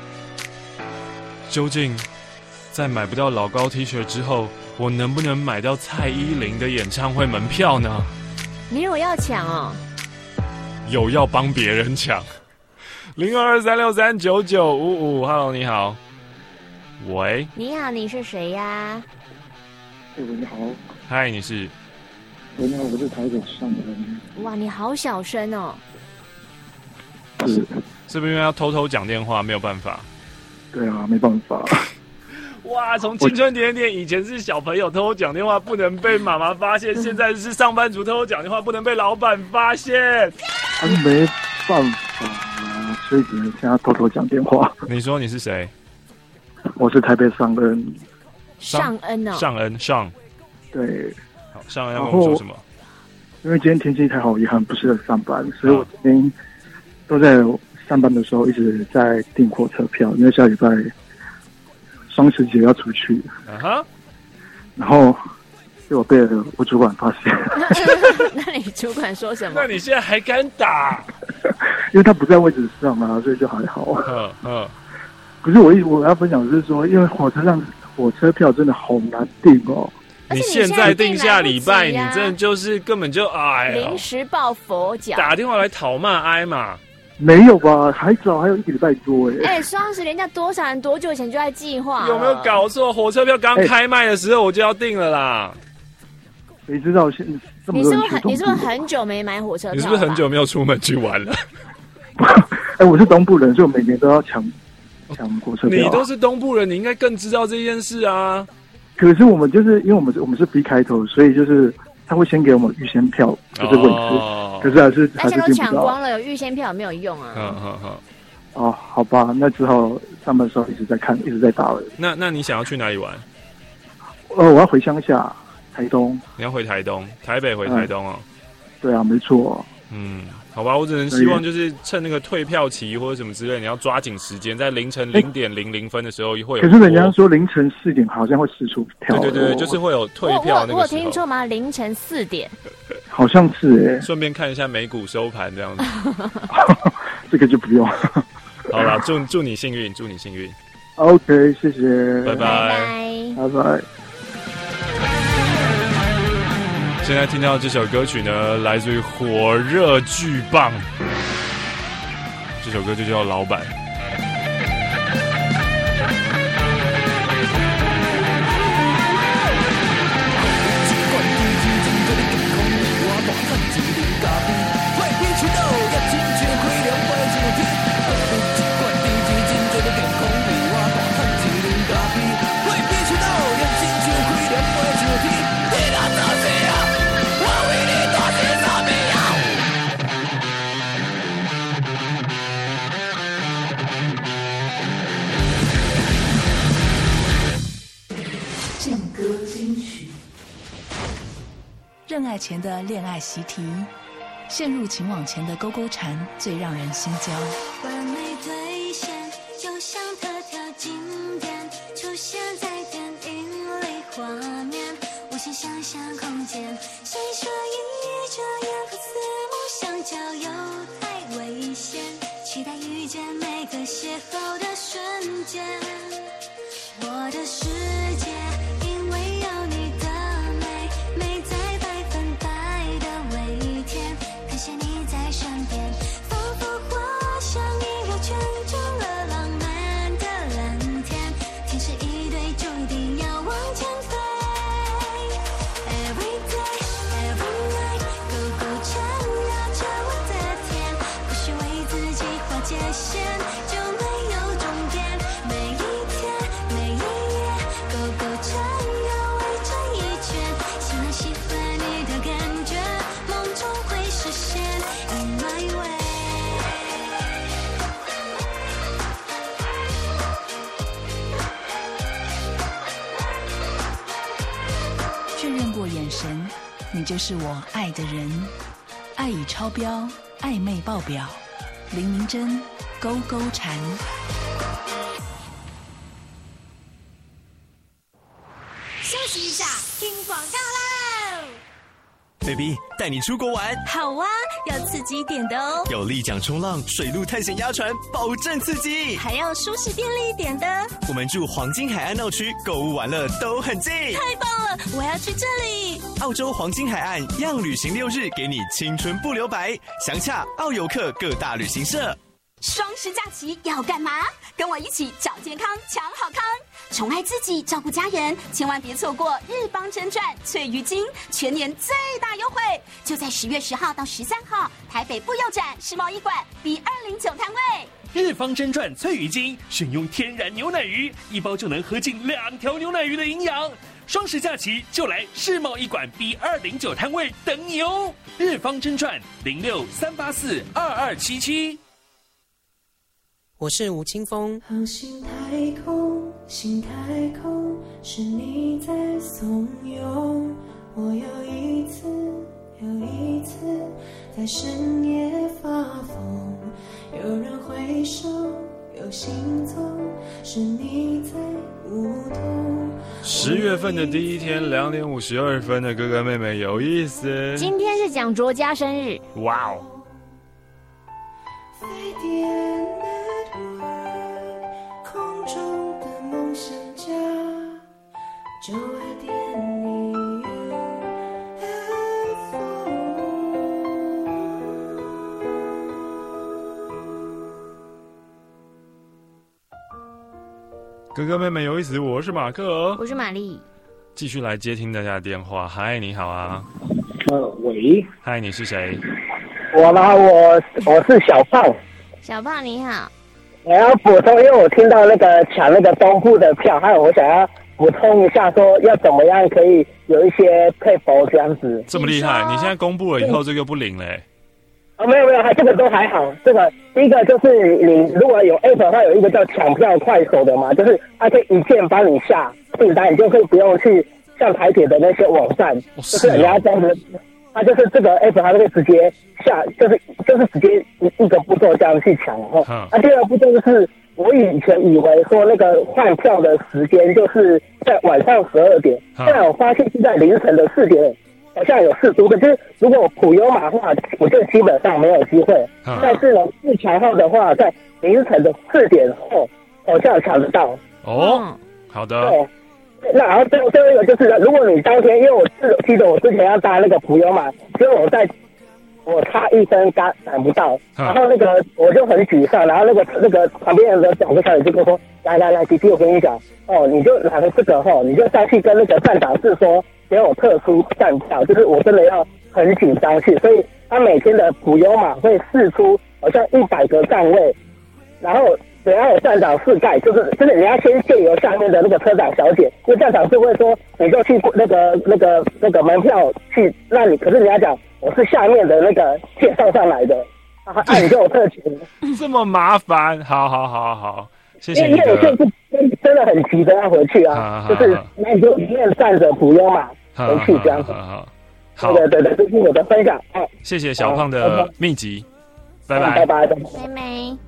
究竟在买不到老高 T 恤之后，我能不能买到蔡依林的演唱会门票呢？ 你有要抢哦？ 有要帮别人抢，零二二三六三九九五五 ，Hello， 你好，喂， 你好，你是谁呀？ 喂，你好， 嗨，你是？ 喂，你好，我是台北上人。 哇，你好小声哦。 是， 是不是因为要偷偷讲电话没有办法？ 对啊，没办法。 哇，从青春点点以前是小朋友偷偷讲电话不能被妈妈发现，现在是上班族偷偷讲电话不能被老板发现。 还没办法啊，所以只能现在偷偷讲电话。 你说你是谁？ 我是台北上恩。 上恩哦。 上恩上。 对。 好，上恩要跟我说什么？ 因为今天天气太好，遗憾不适合上班，所以我今天都在上班的时候一直在订火车票，因为下礼拜双十节要出去。 啊哈。 然后被我被我主管发现。 那你主管说什么？ 那你现在还敢打？ 因为他不在位置上啊，所以就还好。 嗯嗯。 可是我一我要分享的是说，因为火车上火车票真的好难订哦。 你现在定下礼拜，你真的就是根本就哎， 临时抱佛脚， 打电话来讨骂哀嘛？ 没有吧？还早，还有一个礼拜多哎。 哎，双十连假多少人多久以前就在计划？ 有没有搞错？火车票刚开卖的时候我就要订了啦。 谁知道现这么多人去东部？ 你是不是很久没买火车票？ 你是不是很久没有出门去玩了？ 哎，我是东部人，所以我每年都要抢抢火车票。 你都是东部人，你应该更知道这件事啊。 可是我们就是因为我们是我们是 B 开头，所以就是他会先给我们预先票，就是位置，哦、可是还是还是订不到。抢光了，有预先票有没有用啊？ 嗯嗯嗯。 哦，好吧，那之后上班的时候一直在看，一直在打了。 那那你想要去哪里玩？ 呃，我要回乡下，台东。 你要回台东，台北回台东哦。 嗯、对啊，没错。 嗯，好吧，我只能希望就是趁那个退票期或者什么之类，你要抓紧时间，在凌晨零点零零分的时候会有。 可是人家说凌晨四点好像会释出票。 对对对，就是会有退票那个时候。 我有听错吗？凌晨四点。 好像是哎、欸。 顺便看一下美股收盘这样子。 这个就不用。 好啦，祝祝你幸运，祝你幸运。 OK， 谢谢， 拜拜， 拜拜。 现在听到这首歌曲呢，来自于火热巨棒，这首歌就叫《老板》。 认爱前的恋爱习题，陷入情网前的勾勾缠最让人心焦。 完美兑现，就像特调经典，出现在电影里画面，无限想象空间。谁说一遮掩和四目相交又太危险？期待遇见每个邂逅的瞬间。我的世界因为有你的美，美在百分百的微甜，感谢你在身边，仿佛画上一条圈中了浪漫的蓝天，天是一对注定要往前飞。 Every day every night go go 缠绕着我的天，不需为自己划界限，就没有终点。每一天每一夜 go go 缠绕围成一圈，喜欢喜欢你的感觉，梦中会实现 In my way。 确认过眼神，你就是我爱的人。爱已超标，暧昧爆表，林明珍勾勾缠。 休息一下，听广告喽。 baby 带你出国玩， 好啊，要刺激一点的哦。 有立桨冲浪、水陆探险、鸭船，保证刺激。 还要舒适便利一点的。 我们住黄金海岸闹区，购物玩乐都很近。 太棒了，我要去这里。 澳洲黄金海岸样旅行六日，给你青春不留白。详洽澳游客各大旅行社。 双十假期要干嘛？跟我一起找健康、抢好康，宠爱自己，照顾家人，千万别错过日邦真传翠鱼精全年最大优惠，就在十月十号到十三号，台北布幼展世贸一馆 B 二零九摊位。 日方真传翠鱼精选用天然牛奶鱼，一包就能喝进两条牛奶鱼的营养。双十假期就来世贸一馆 B 二零九摊位等你哦！日方真传零六三八四二二七七。 我是吴青峰。 好心太空，心太空，是你在怂恿我又一次又一次在深夜发疯。有人回首，有行踪，是你在舞动。 十月份的第一天，两点五十二分的哥哥妹妹有意思。 今天是蒋卓家生日， 哇哦！ 飞碟 Network 空中的梦想家，就爱点你 U F O。 哥哥妹妹有意思，我是马克， 我是玛丽， 继续来接听大家的电话。嗨，你好啊。 呃，喂。 嗨，你是谁？ 我吗？我我是小胖。 小胖你好。 我要补充，因为我听到那个抢那个东部的票，还有我想要补充一下，说要怎么样可以有一些配合这样子。 这么厉害！你现在公布了以后，这个不灵嘞。 啊、哦，没有没有，还这个都还好。这个第一个就是你如果有 app 的话，有一个叫抢票快手的嘛，就是它可以一键帮你下订单，你就可以不用去像台铁的那些网站，哦、就是人家这样子。 它就是这个 app， 它会直接下，就是就是直接一一个步骤这样去抢哈。那、嗯、第二个步骤就是，我以前以为说那个换票的时间就是在晚上十二点，现在我发现是在凌晨的四点，好像有试出。可是如果我普悠玛的话，我就基本上没有机会。嗯、但是呢，自强号的话，在凌晨的四点后好像抢得到。 哦，好的。 对。 那然后最后最后一个就是，如果你当天，因为我记记得我之前要搭那个普悠玛，结果我在我差一分赶赶不到，然后那个我就很沮丧，然后那个那个旁边的讲个小姐就跟我说，来来来，弟弟，我跟你讲，哦，你就拿了这个吼，你就上去跟那个站长是说给我特殊站票，就是我真的要很紧张去，所以他每天的普悠玛会释出好像一百个站位，然后。 只要有站长覆盖，就是就是你要先借由下面的那个车长小姐，因为站长是会说你就去那个那个那个门票去那里，可是你要讲我是下面的那个介绍上来的，啊，那你就有特权。 这么麻烦，好好好好，谢谢你的。 因为我就是真真的很急的要回去啊，就是那你就一面站着普悠玛回去这样子。 好， 对对对，这是我的分享。好， 谢谢小胖的秘籍，拜拜， 拜拜，拜拜拜。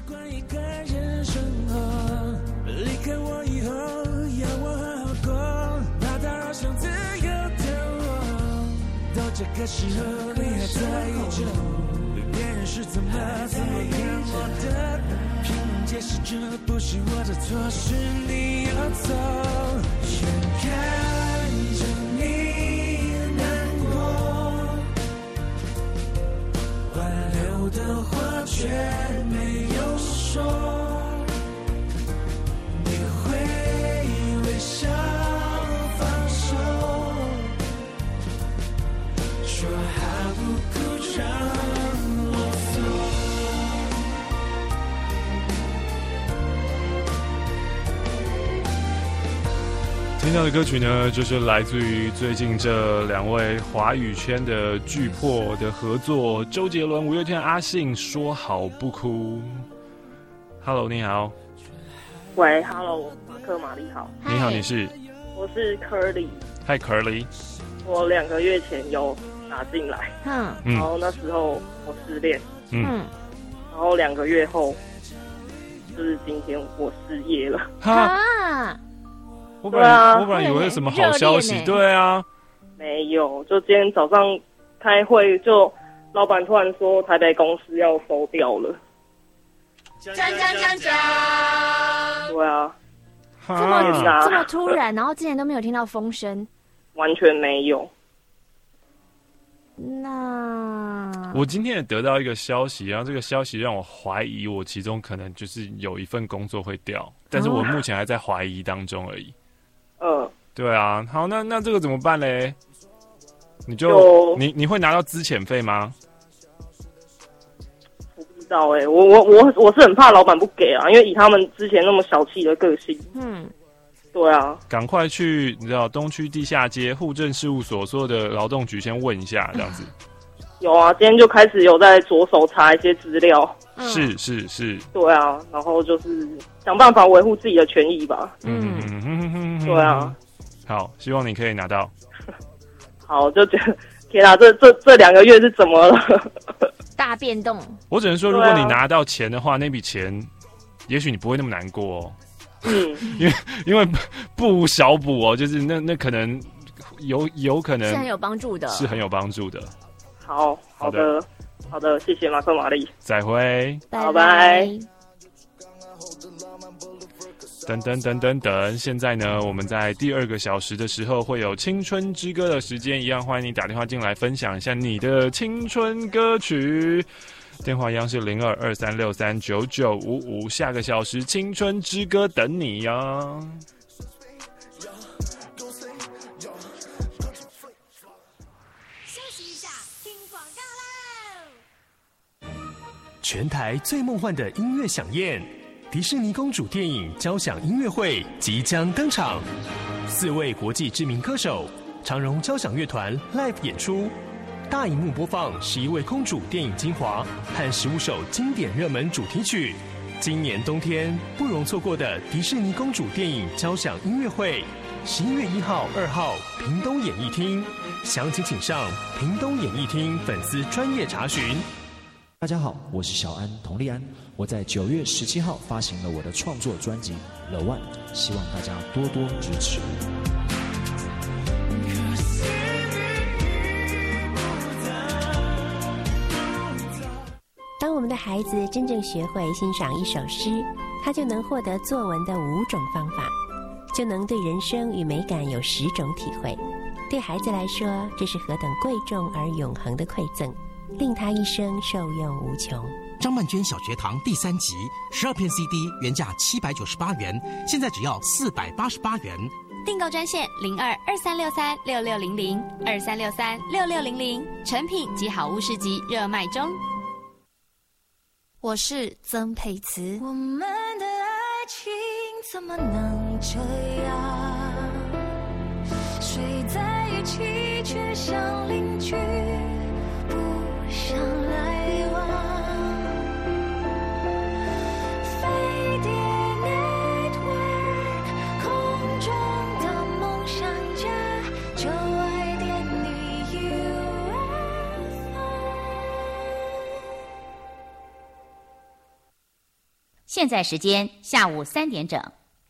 离开我以后，要我好好过，把它好像自由的我，到这个时候你还在意着别人是怎么怎么看我的，凭解释这不是我的错，是你要走，眼看着你难过，挽留的话却没有说。微笑放手，说好不哭让我走。 听到的歌曲呢，就是来自于最近这两位华语圈的巨擘的合作，周杰伦、五月天、阿信，说好不哭。Hello， 你好。 喂 ，Hello。克玛丽好， 你好，你是？ 我是 Curly。 嗨 ，Curly。 我两个月前有打进来， 嗯， 然后那时候我失恋， 嗯， 然后两个月后，就是今天我失业了。 啊！ 我本来我本来以为是什么好消息，对啊， 没有，就今天早上开会，就老板突然说台北公司要收掉了。 讲讲讲讲。 对啊。 这么这么突然，然后之前都没有听到风声， 完全没有。 那我今天也得到一个消息，然后这个消息让我怀疑，我其中可能就是有一份工作会掉，但是我目前还在怀疑当中而已。 嗯， 对啊，好，那那这个怎么办嘞？你就, 就你你会拿到资遣费吗？ 知道哎、欸，我我我我是很怕老板不给啊，因为以他们之前那么小气的个性， 嗯， 对啊， 赶快去你知道东区地下街户政事务所所有的劳动局先问一下，这样子。 有啊，今天就开始有在着手查一些资料， 嗯、是是是， 对啊，然后就是想办法维护自己的权益吧， 嗯嗯嗯嗯， 对啊， 好，希望你可以拿到。 好，就觉得天啊，这这这两个月是怎么了？ 大变动， 我只能说，如果你拿到钱的话，啊、那笔钱，也许你不会那么难过哦。 嗯， 因为因为不无小补哦，就是那那可能有有可能是很有帮助的， 是很有帮助的。 好好的好的，谢谢马克玛丽， 再会， 拜拜。 等等等等等，现在呢，我们在第二个小时的时候会有青春之歌的时间，一样欢迎你打电话进来分享一下你的青春歌曲。电话一样是零二二三六三九九五五，下个小时青春之歌等你呀、啊。 休息一下，听广告喽。 全台最梦幻的音乐飨宴。迪士尼公主电影交响音乐会即将登场，四位国际知名歌手、长荣交响乐团 live 演出，大荧幕播放十一位公主电影精华和十五首经典热门主题曲。今年冬天不容错过的迪士尼公主电影交响音乐会，十一月一号、二号屏东演艺厅，详情请上屏东演艺厅粉丝专业查询。 大家好，我是小安童丽安。我在九月十七号发行了我的创作专辑《The One》，希望大家多多支持。 当我们的孩子真正学会欣赏一首诗，他就能获得作文的五种方法，就能对人生与美感有十种体会。对孩子来说，这是何等贵重而永恒的馈赠，令他一生受用无穷。 张曼娟小学堂第三集，十二片 C D 原价七百九十八元，现在只要四百八十八元。 订购专线零二二三六三六六零零二三六三六六零零，成品及好物市集热卖中。 我是曾沛慈。 我们的爱情怎么能这样？睡在一起却像邻居，不想来往。飞碟 Network 空中的梦想家，就爱点你 U 现在时间下午三点整。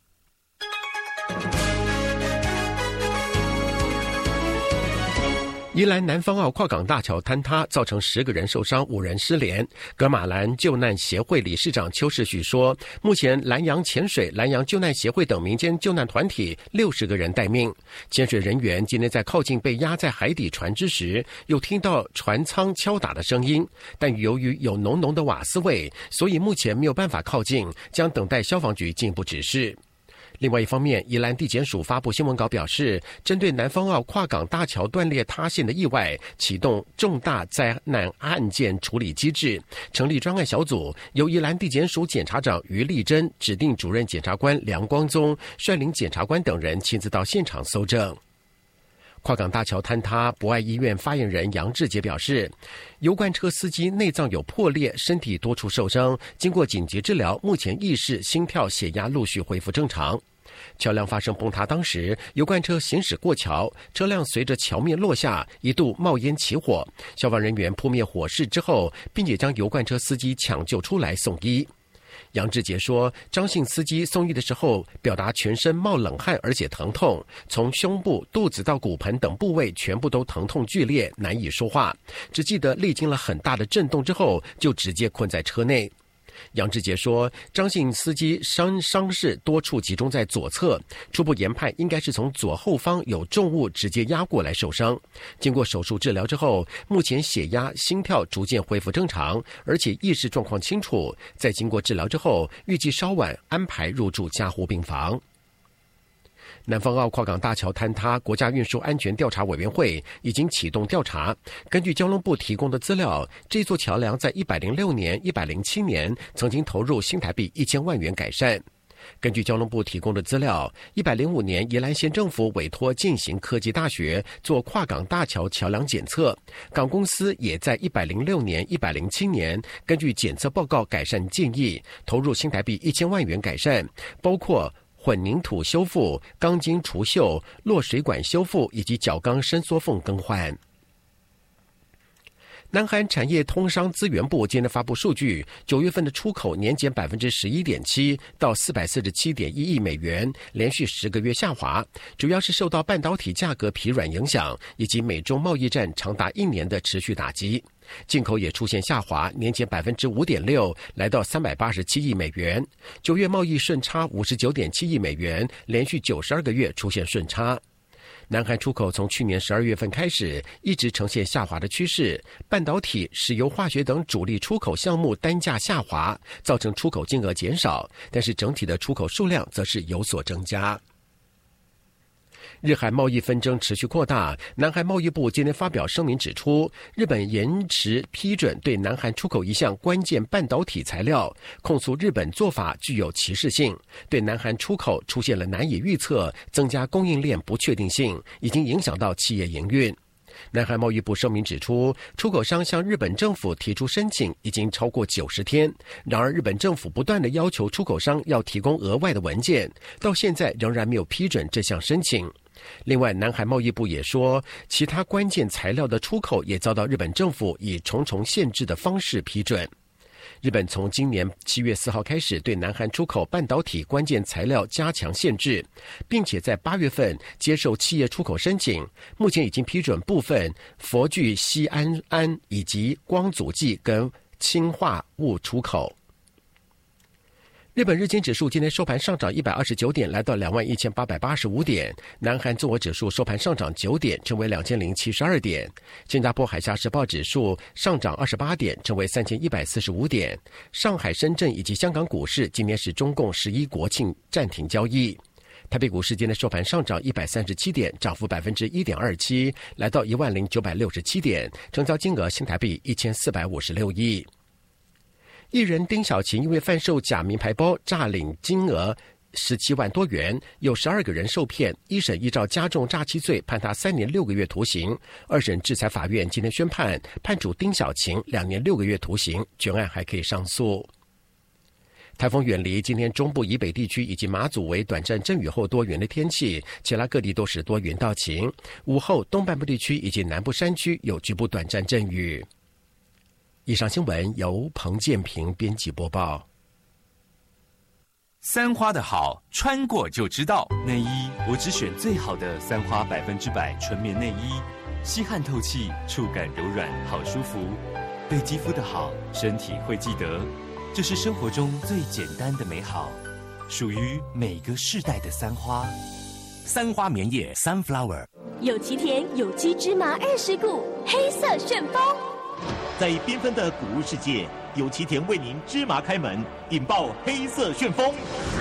宜兰南方澳跨港大桥坍塌，造成十个人受伤，五人失联。噶玛兰救难协会理事长邱世许说，目前南洋潜水、南洋救难协会等民间救难团体六十个人待命。潜水人员今天在靠近被压在海底船只时，又听到船舱敲打的声音，但由于有浓浓的瓦斯味，所以目前没有办法靠近，将等待消防局进一步指示。另外一方面，宜兰地检署发布新闻稿表示，针对南方澳跨港大桥断裂塌陷的意外，启动重大灾难案件处理机制，成立专案小组，由宜兰地检署检察长于丽珍指定主任检察官梁光宗率领检察官等人亲自到现场搜证。跨港大桥坍塌，博爱医院发言人杨志杰表示，油罐车司机内脏有破裂，身体多处受伤，经过紧急治疗，目前意识、心跳、血压陆续恢复正常。桥梁发生崩塌当时，油罐车行驶过桥，车辆随着桥面落下，一度冒烟起火。消防人员扑灭火势之后，并且将油罐车司机抢救出来送医。杨志杰说，张姓司机送医的时候表达全身冒冷汗，而且疼痛，从胸部、肚子到骨盆等部位全部都疼痛剧烈，难以说话，只记得历经了很大的震动之后，就直接困在车内。杨志杰说，张姓司机伤伤势多处集中在左侧，初步研判应该是从左后方有重物直接压过来受伤。经过手术治疗之后，目前血压、心跳逐渐恢复正常，而且意识状况清楚。在经过治疗之后，预计稍晚安排入住加护病房。南方澳跨港大桥坍塌，国家运输安全调查委员会已经启动调查。根据交通部提供的资料，这座桥梁在一百零六年、一百零七年曾经投入新台币一千万元改善。根据交通部提供的资料，一百零五年宜兰县政府委托进行科技大学做跨港大桥桥梁检测，港公司也在一百零六年、一百零七年根据检测报告改善建议，投入新台币一千万元改善，包括混凝土修复、钢筋除锈、落水管修复以及角钢伸缩缝更换。南韩产业通商资源部今天发布数据，九月份的出口年减百分之十一点七，到四百四十七点一亿美元，连续十个月下滑，主要是受到半导体价格疲软影响，以及美中贸易战长达一年的持续打击。进口也出现下滑，年减百分之五点六，来到三百八十七亿美元。九月贸易顺差五十九点七亿美元，连续九十二个月出现顺差。南韩出口从去年十二月份开始一直呈现下滑的趋势，半导体、石油化学等主力出口项目单价下滑，造成出口金额减少，但是整体的出口数量则是有所增加。日韩贸易纷争持续扩大，南韩贸易部今天发表声明指出，日本延迟批准对南韩出口一项关键半导体材料，控诉日本做法具有歧视性，对南韩出口出现了难以预测，增加供应链不确定性，已经影响到企业营运。南韩贸易部声明指出，出口商向日本政府提出申请已经超过九十天，然而日本政府不断地要求出口商要提供额外的文件，到现在仍然没有批准这项申请。另外，南韩贸易部也说，其他关键材料的出口也遭到日本政府以重重限制的方式批准。日本从今年七月四号开始对南韩出口半导体关键材料加强限制，并且在八月份接受企业出口申请，目前已经批准部分佛聚酰胺胺以及光阻剂跟氢化物出口。日本日经指数今天收盘上涨一百二十九点，来到两万一千八百八十五点。南韩综合指数收盘上涨九点，成为两千零七十二点。新加坡海峡时报指数上涨二十八点，成为三千一百四十五点。上海、深圳以及香港股市今天是中共十一国庆暂停交易。台北股市今天收盘上涨一百三十七点，涨幅百分之一点二七，来到一万零九百六十七点，成交金额新台币一千四百五十六亿。艺人丁小琴因为贩售假名牌包诈领金额十七万多元，有十二个人受骗，一审依照加重诈欺罪判他三年六个月徒刑。二审制裁法院今天宣判，判处丁小琴两年六个月徒刑，全案还可以上诉。台风远离，今天中部以北地区以及马祖为短暂阵雨后多云的天气，其他各地都是多云到晴。午后东半部地区以及南部山区有局部短暂阵雨。以上新闻由彭建平编辑播报。 三花的好，穿过就知道。内衣我只选最好的三花百分之百纯棉内衣，吸汗透气，触感柔软，好舒服。对肌肤的好，身体会记得。这是生活中最简单的美好，属于每个世代的三花。 三花棉业 Sunflower， 有其田有机芝麻二十股，黑色旋风。 在缤纷的谷物世界，有其田为您芝麻开门，引爆黑色旋风。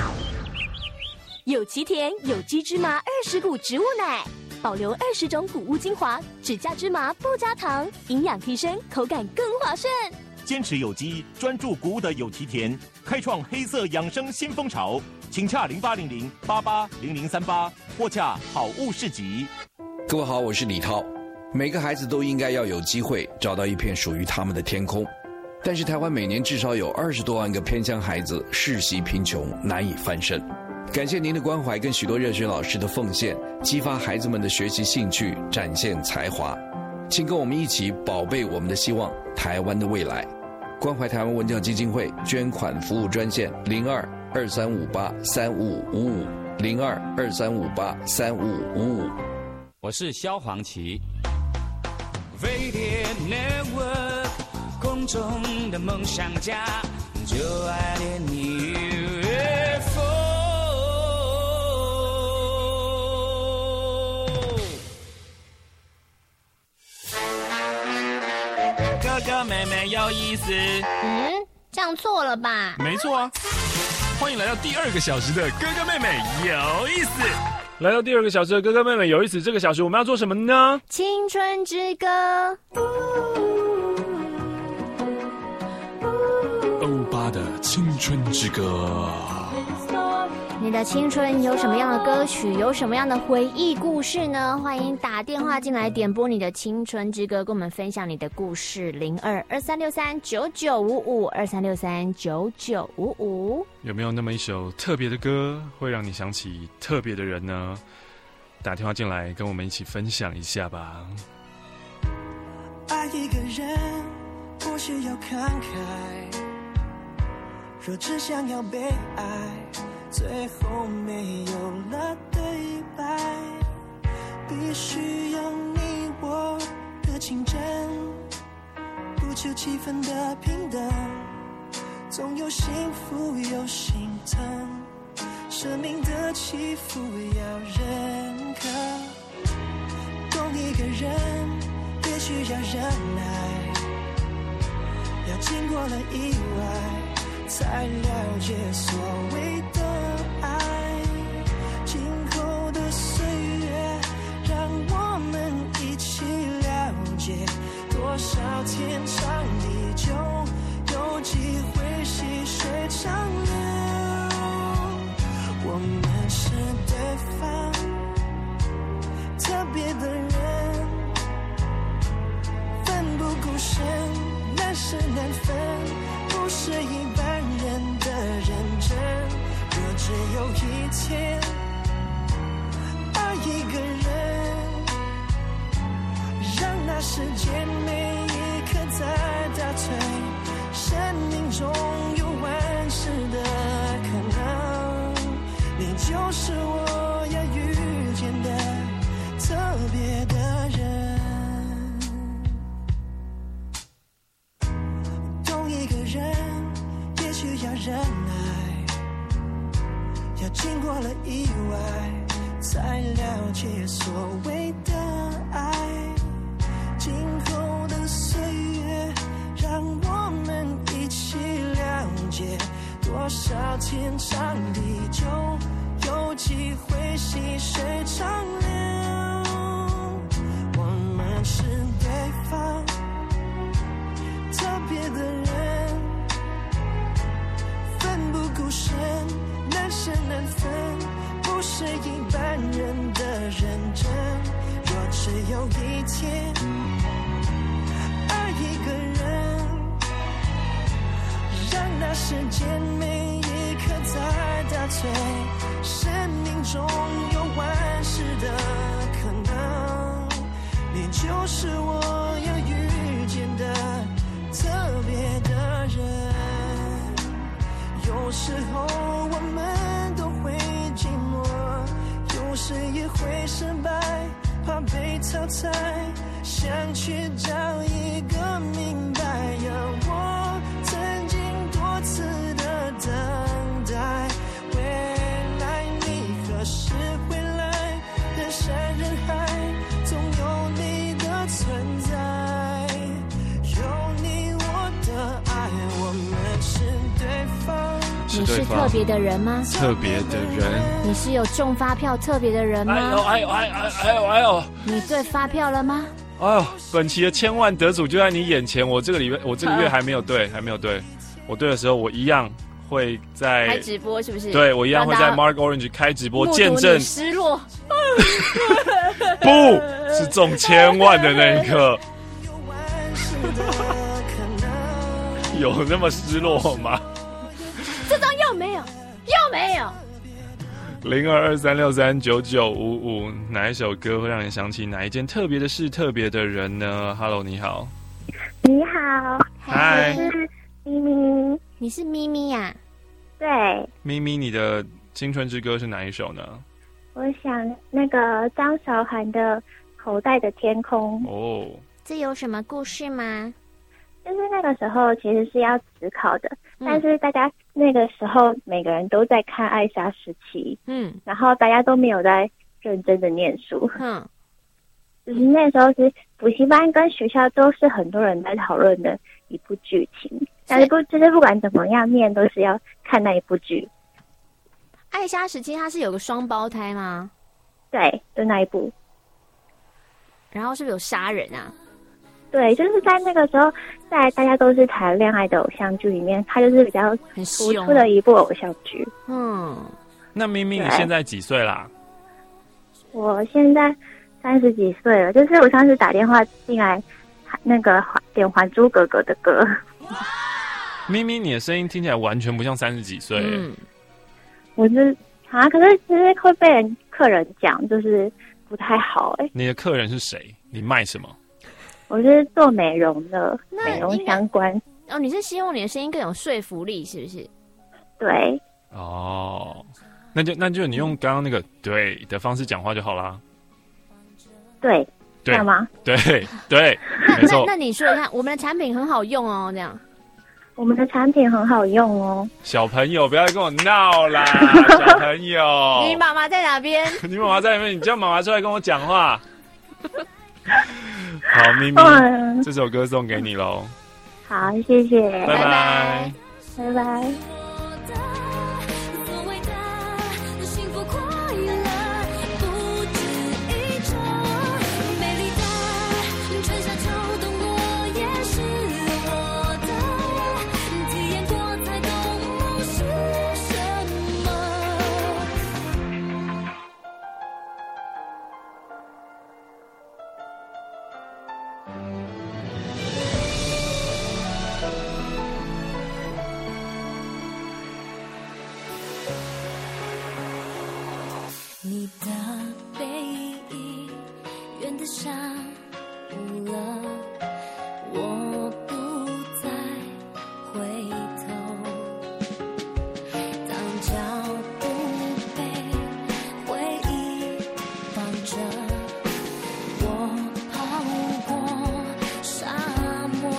有其田有机芝麻二十股植物奶，保留二十种谷物精华，只加芝麻不加糖，营养提升，口感更滑顺。 坚持有机，专注谷物的有其田，开创黑色养生新风潮。请洽零八零零八八零零三八，或洽好物市集。 各位好，我是李涛。每个孩子都应该要有机会找到一片属于他们的天空，但是台湾每年至少有二十多万个偏乡孩子世袭贫穷，难以翻身。感谢您的关怀跟许多热血老师的奉献，激发孩子们的学习兴趣，展现才华。请跟我们一起宝贝我们的希望，台湾的未来。关怀台湾文教基金会捐款服务专线零二二三五八三五五五零二二三五八三五五五。 我是萧煌奇。 飞碟 Network 空中的梦想家，就爱恋你 U F O。哥哥妹妹有意思。 嗯，这样错了吧？ 没错啊。欢迎来到第二个小时的哥哥妹妹有意思。来到第二个小时的哥哥妹妹有意思，这个小时我们要做什么呢？ 青春之歌。 欧巴的青春之歌。 你的青春有什么样的歌曲，有什么样的回忆故事呢？欢迎打电话进来点播你的青春之歌，跟我们分享你的故事。零二二三六三九九五五二三六三九九五五。 有没有那么一首特别的歌，会让你想起特别的人呢？打电话进来跟我们一起分享一下吧。 爱一个人不需要慷慨，若只想要被爱，最后没有了对白，必须有你我的竞争，不求气氛的平等，总有幸福有心疼，生命的起伏要认可，懂一个人也需要忍耐，要经过了意外才了解所谓的爱，今后的岁月让我们一起了解，多少天长地久，有机会细水长流。我们是对方特别的人，奋不顾身，难舍难分，不是一般人的认真。若只有一天爱一个人，让那时间每一刻在倒退，生命中有万事的可能，你就是我要遇见的特别的人。懂一个人也需要忍耐，要经过了意外才了解所谓的爱，今后的岁月让我们一起了解，多少天长地久，有机会细水长流。我们是对方特别的人，奋不顾身，难舍难分，不是一般人的认真。若只有一天爱一个人，让那时间每一刻在倒退，生命中有万事的可能，你就是我要遇见的特别的人。有有时候我们都会寂寞，有时也会失败，怕被淘汰，想去找一个明白呀。我曾经多次的等待，未来你何时回来？人山人海，总有你的存在，有你我的爱，我们是对方。 你是特别的人吗？ 特别的人。 你是有中发票特别的人吗？ 哎呦哎呦哎呦哎呦哎呦！ 你对发票了吗？ 哎呦，本期的千万得主就在你眼前，我这个礼拜我这个月还没有对，还没有对。我对的时候，我一样会在开直播，是不是？ 对，我一样会在 Mark Orange 开直播，见证失落。 不是中千万的那一刻，有那么失落吗？ 这张又没有，又没有。 零二二三六三九九五五，哪一首歌会让你想起哪一件特别的事、特别的人呢 ？Hello， 你好。 你好， 嗨， 我是咪咪。 你是咪咪呀？ 对。 咪咪，你的青春之歌是哪一首呢？ 我想那个张韶涵的《口袋的天空》。 哦， 这有什么故事吗？ 就是那个时候其实是要指考的，嗯、但是大家那个时候每个人都在看《爱莎时期》，嗯，然后大家都没有在认真的念书，嗯，就是那时候是补习班跟学校都是很多人在讨论的一部剧情，但是不就是不管怎么样念都是要看那一部剧。 爱莎时期它是有个双胞胎吗？ 对，就那一部。 然后是不是有杀人啊？ 对，就是在那个时候，在大家都是谈恋爱的偶像剧里面，它就是比较突出的一部偶像剧。 嗯， 那咪咪你现在几岁啦？ 我现在三十几岁了，就是我上次打电话进来，那个点《还珠格格》的歌。 咪咪，你的声音听起来完全不像三十几岁。 嗯，我是啊，可是其实会被人客人讲，就是不太好哎、欸。 你的客人是谁？你卖什么？ 我是做美容的，美容相关。 哦，你是希望你的声音更有说服力，是不是？ 对。 哦，那就那就你用刚刚那个对的方式讲话就好啦。 对， 对这样吗？ 对对，没错。 那那你说一下，我们的产品很好用哦，这样。 我们的产品很好用哦。 小朋友，不要跟我闹啦，小朋友。 你妈妈在哪边？ 你妈妈在里面，你叫妈妈出来跟我讲话。好，咪咪，这首歌送给你喽。 好，谢谢， 拜拜， 拜拜。 你的背影远得像雾了，我不再回头。当脚步被回忆绑着，我跑过沙漠。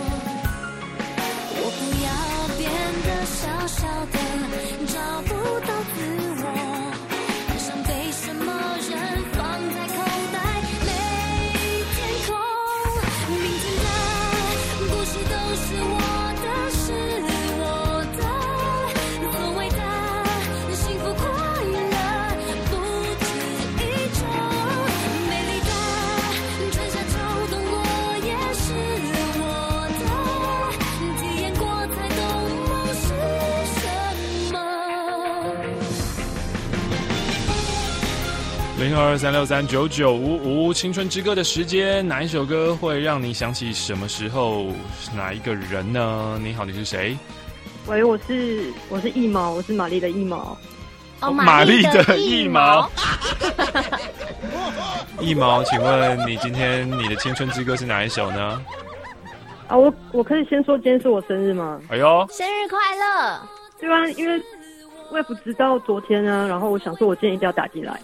我不要变得小小的，找不到自我。被什么人放在口袋没天空，明天的故事都是我的，是我的，所谓的幸福快乐不止一种，美丽的春夏秋冬我也是我的，体验过才懂梦是什么。 零二二三六三九九五五，青春之歌的时间，哪一首歌会让你想起什么时候哪一个人呢？你好，你是谁？ 喂，我是我是一毛，我是玛丽的一毛。 哦， 玛丽的一毛。一毛，请问你今天你的青春之歌是哪一首呢？ 啊，我我可以先说今天是我生日吗？ 哎呦， 生日快乐！ 对啊，因为我也不知道昨天啊，然后我想说我今天一定要打进来。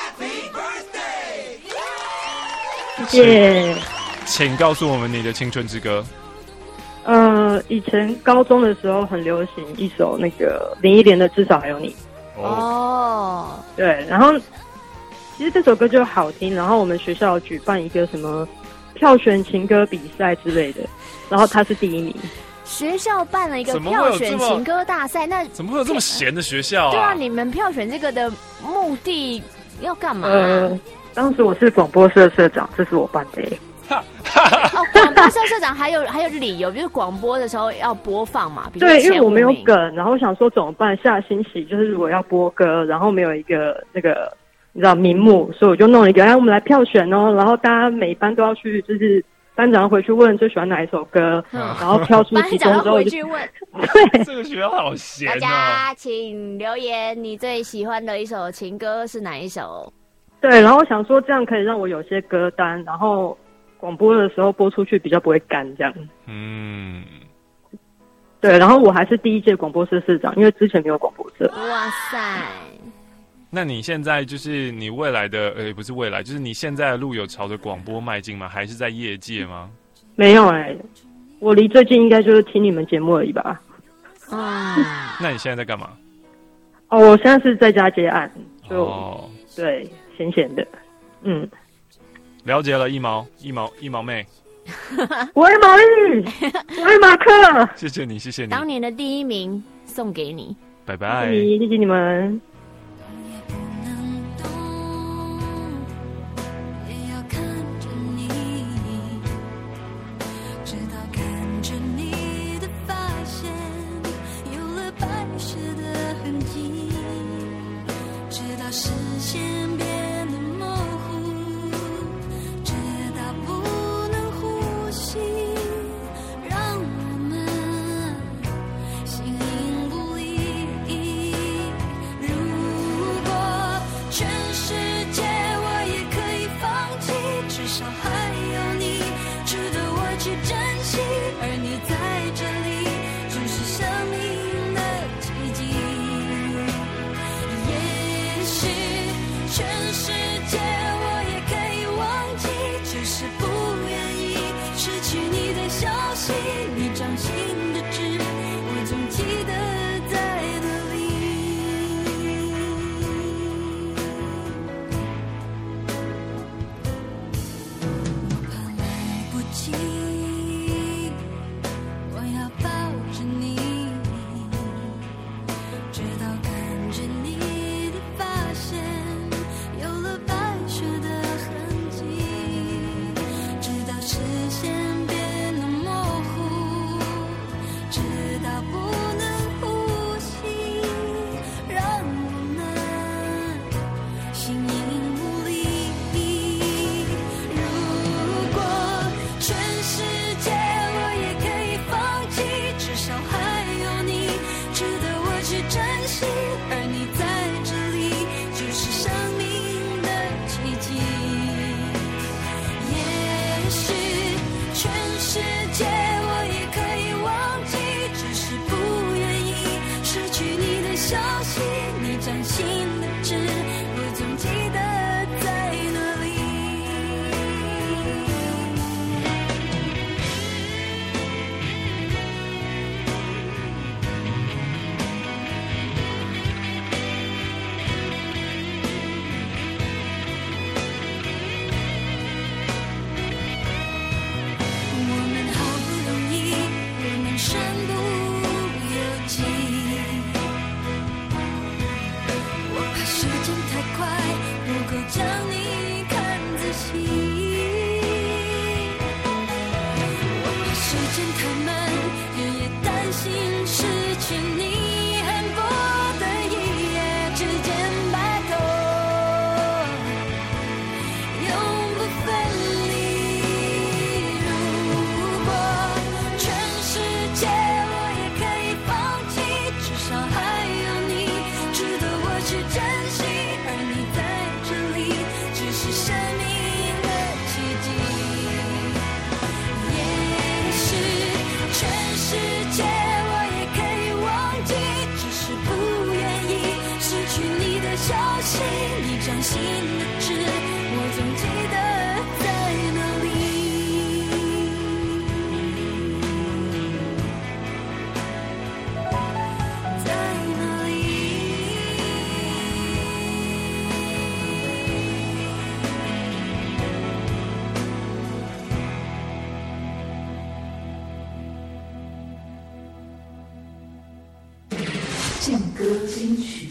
谢谢。 请告诉我们你的青春之歌。 呃，以前高中的时候很流行一首那个林忆莲的《至少还有你》。 哦。对， 然后其实这首歌就好听，然后我们学校举办一个什么票选情歌比赛之类的，然后他是第一名。 学校办了一个票选情歌大赛，那怎么会有这么闲的学校啊？ 对啊，你们票选这个的目的要干嘛？ 呃，当时我是广播社社长，这是我办的。 哦，广播社社长还有还有理由，就是广播的时候要播放嘛。 对，因为我没有梗，然后想说怎么办？下星期就是如果要播歌，然后没有一个那个你知道名目，所以我就弄了一个，哎，我们来票选哦，然后大家每一班都要去，就是班长回去问最喜欢哪一首歌，嗯、然后挑出其中之后回去问。 对， 这个学校好闲、啊。 大家请留言，你最喜欢的一首情歌是哪一首？ 对，然后我想说这样可以让我有些歌单，然后广播的时候播出去比较不会干这样。嗯。对，然后我还是第一届广播社社长，因为之前没有广播社。 哇塞！ 那你现在就是你未来的呃，不是未来，就是你现在的路有朝着广播迈进吗？还是在业界吗？ 没有哎、欸，我离最近应该就是听你们节目而已吧。 啊， 那你现在在干嘛？ 哦，我现在是在家接案，就、 哦、 对，闲闲的，嗯， 了解了，一毛一毛一毛妹， 我爱毛利，我爱马克， 谢谢你，谢谢你， 当年的第一名送给你， 拜拜， 谢谢你，谢谢你们。 视线变得模糊，直到不能呼吸，让我们形影不离。如果全世界我也可以放弃，至少还有你值得我去珍惜，而你在这里只是生命的奇迹。全信你掌心的痣，我总记得在哪里，在哪里。 劲歌金曲。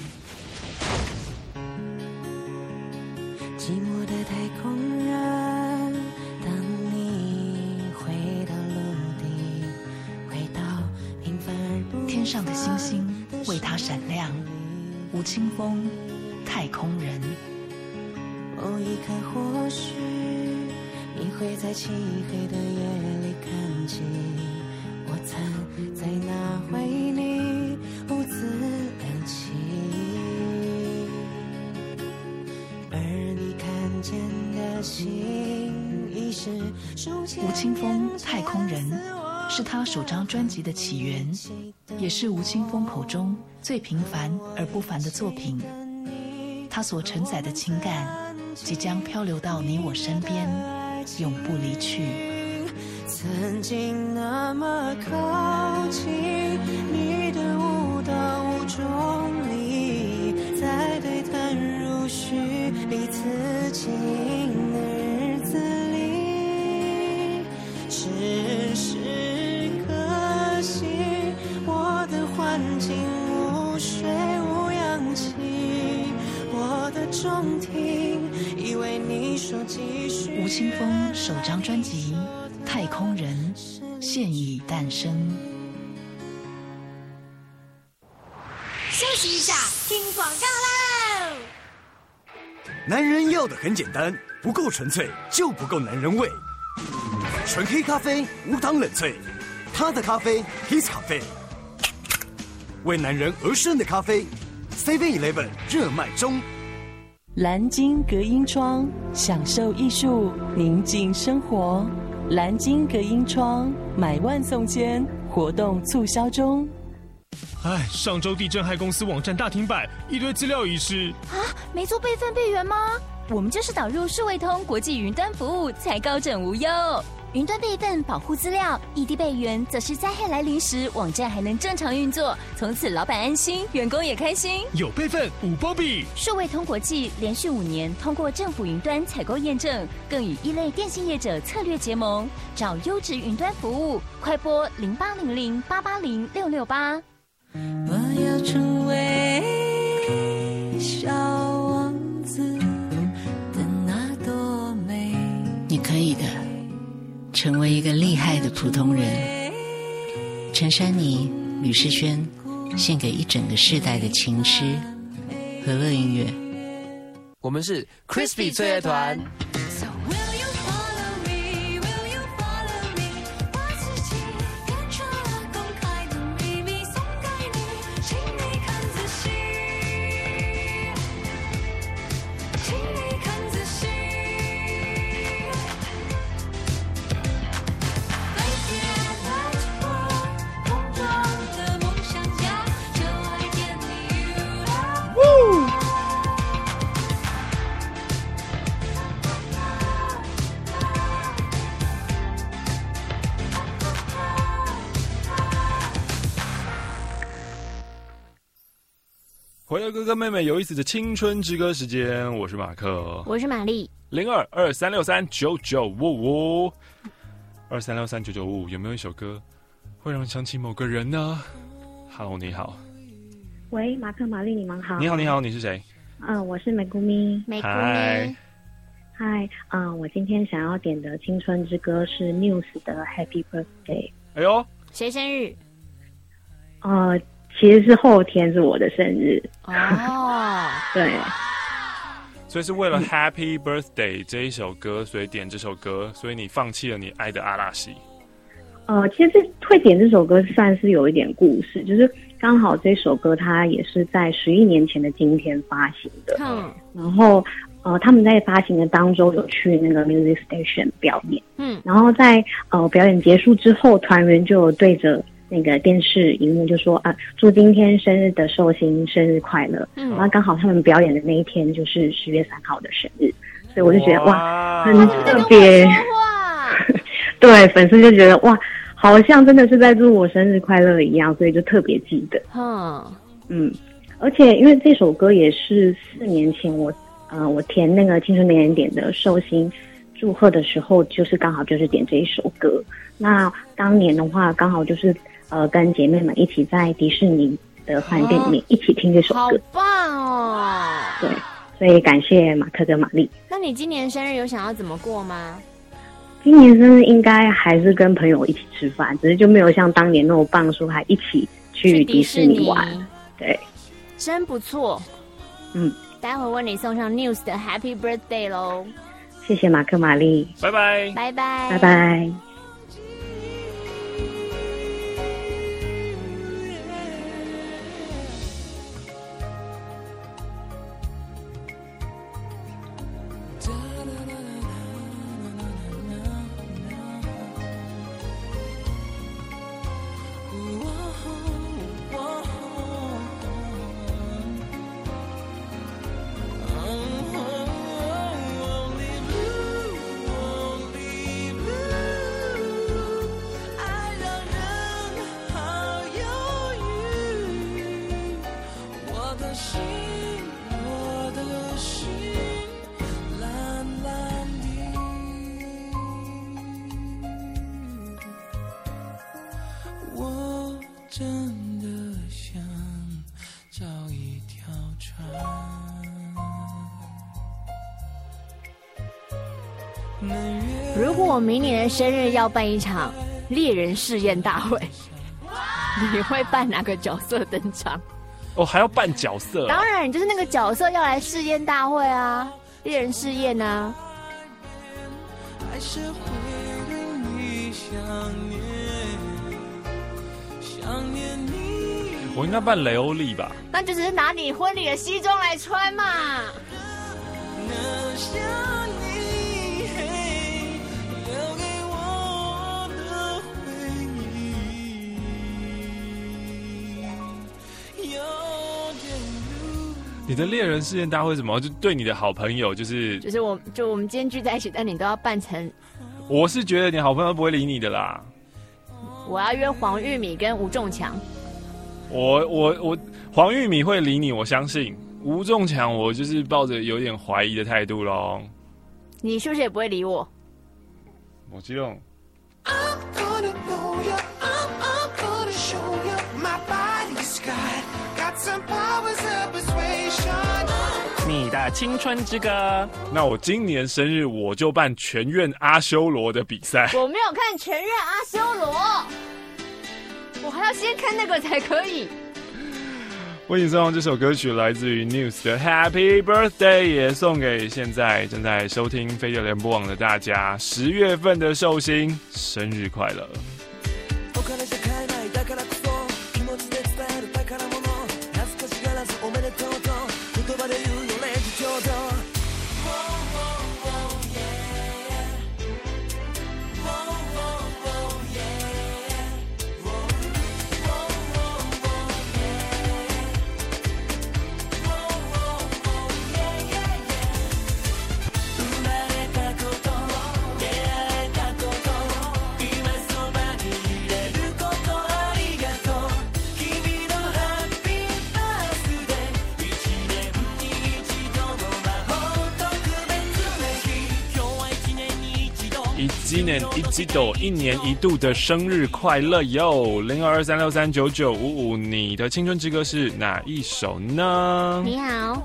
寂寞的太空人，当你回到陆地，回到平凡而不天上的星星为他闪亮。吴青峰，太空人。 某一刻，或许你会在漆黑的夜里看见我曾在那回忆里兀自亮起，而你看见的心已是吴青峰，太空人是他首张专辑的起源，也是吴青峰口中最平凡而不凡的作品。他所承载的情感即将漂流到你我身边，永不离去。 曾经那么靠近，你的舞蹈无中离，在对谈如许彼此经的日子里，只是可惜我的环境无水无氧气，我的中庭以为你说继续。 吴青峰首张专辑《太空人》现已诞生。 休息一下，听广告喽！ 男人要的很简单，不够纯粹就不够男人味。纯黑咖啡无糖冷萃，他的咖啡 His 咖啡，为男人而生的咖啡 seven eleven 热卖中。 蓝鲸隔音窗，享受艺术，宁静生活。蓝鲸隔音窗买万送千，活动促销中。 哎，上周地震害公司网站大停摆，一堆资料遗失啊！没做备份备援吗？我们就是导入数位通国际云端服务，才高枕无忧。云端备份保护资料，异地备援则是灾害来临时，网站还能正常运作，从此老板安心，员工也开心。 有备份五波比。 数位通国际连续五年通过政府云端采购验证，更与一类电信业者策略结盟，找优质云端服务，快拨零八零零八八零六六八。 我要成为小王子的那朵美。 你可以的，成为一个厉害的普通人。陈珊妮、吕世轩献给一整个世代的情诗。和乐音乐， 我们是 Crispy 脆乐团。 回到哥哥妹妹有意思的青春之歌时间，我是马克， 我是玛丽， 零二二三六三九九五五，二三六三九九五五，有没有一首歌会让你想起某个人呢 ？Hello， 你好。 喂，马克、玛丽，你们好。 你好，你好，你是谁？ 嗯、呃，我是美姑咪。 美姑咪。 嗨，嗯，我今天想要点的青春之歌是 Muse 的 Happy Birthday。 哎呦， 谁生日？ 呃。其实是后天是我的生日哦， 对， 所以是为了 Happy Birthday 这一首歌，所以点这首歌，所以你放弃了你爱的阿拉西。 呃，其实会点这首歌算是有一点故事，就是刚好这首歌它也是在十一年前的今天发行的，嗯，然后呃他们在发行的当中有去那个 Music Station 表演，嗯，然后在呃表演结束之后，团员就有对着那个电视荧幕就说啊，祝今天生日的寿星生日快乐。嗯，然后刚好他们表演的那一天就是十月三号的生日，所以我就觉得 哇, 哇很特别。对，粉丝就觉得哇，好像真的是在祝我生日快乐一样，所以就特别记得。嗯嗯，而且因为这首歌也是四年前我呃我填那个青春点点点的寿星祝贺的时候，就是刚好就是点这一首歌。那当年的话，刚好就是呃跟姐妹们一起在迪士尼的饭店里面一起听这首歌， 好棒哦！ 对，所以感谢马克跟玛丽。 那你今年生日有想要怎么过吗？ 今年生日应该还是跟朋友一起吃饭，只是就没有像当年那么棒，说还一起去迪士尼玩。对， 真不错。 嗯， 待会为你送上 News 的 Happy Birthday 咯。 谢谢马克玛丽， 拜拜， 拜拜， 拜拜。 如果我明年的生日要办一场猎人试验大会，你会扮哪个角色登场？ 哦，还要扮角色？ 当然，就是那个角色要来试验大会啊，猎人试验啊。还是会对你想念， 想念你。我应该扮雷欧利吧？ 那就只是拿你婚礼的西装来穿嘛。 你的猎人试验大会什么？就对你的好朋友，就是就是我，就我们今天聚在一起，但你都要扮成。 我是觉得你好朋友不会理你的啦。 我要约黄玉米跟吴仲强。 我我我，黄玉米会理你，我相信。吴仲强，我就是抱着有点怀疑的态度咯。 你是不是也不会理我？ 我这种。你的青春之歌。那我今年生日我就办全院阿修罗的比赛。 我没有看全院阿修罗，我还要先看那个才可以。 为你送上这首歌曲，来自于 News 的 Happy Birthday， 也送给现在正在收听飞碟联播网的大家，十月份的寿星生日快乐。一年一季度，一年一度的生日快乐哟！零二二三六三九九五五，你的青春之歌是哪一首呢？ 你好。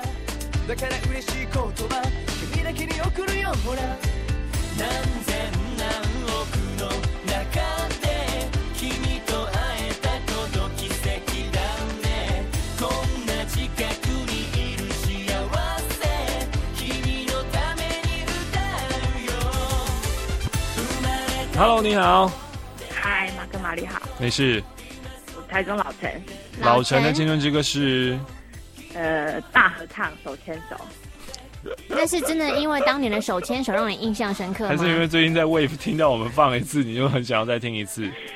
Hello， 你好。 嗨，马克玛丽好。 你是？ 我台中老陈。 老陈的青春之歌是？ 呃，大合唱手牵手。 那是真的因为当年的手牵手让你印象深刻吗？ 还是因为最近在 Wave 听到我们放一次，你就很想要再听一次？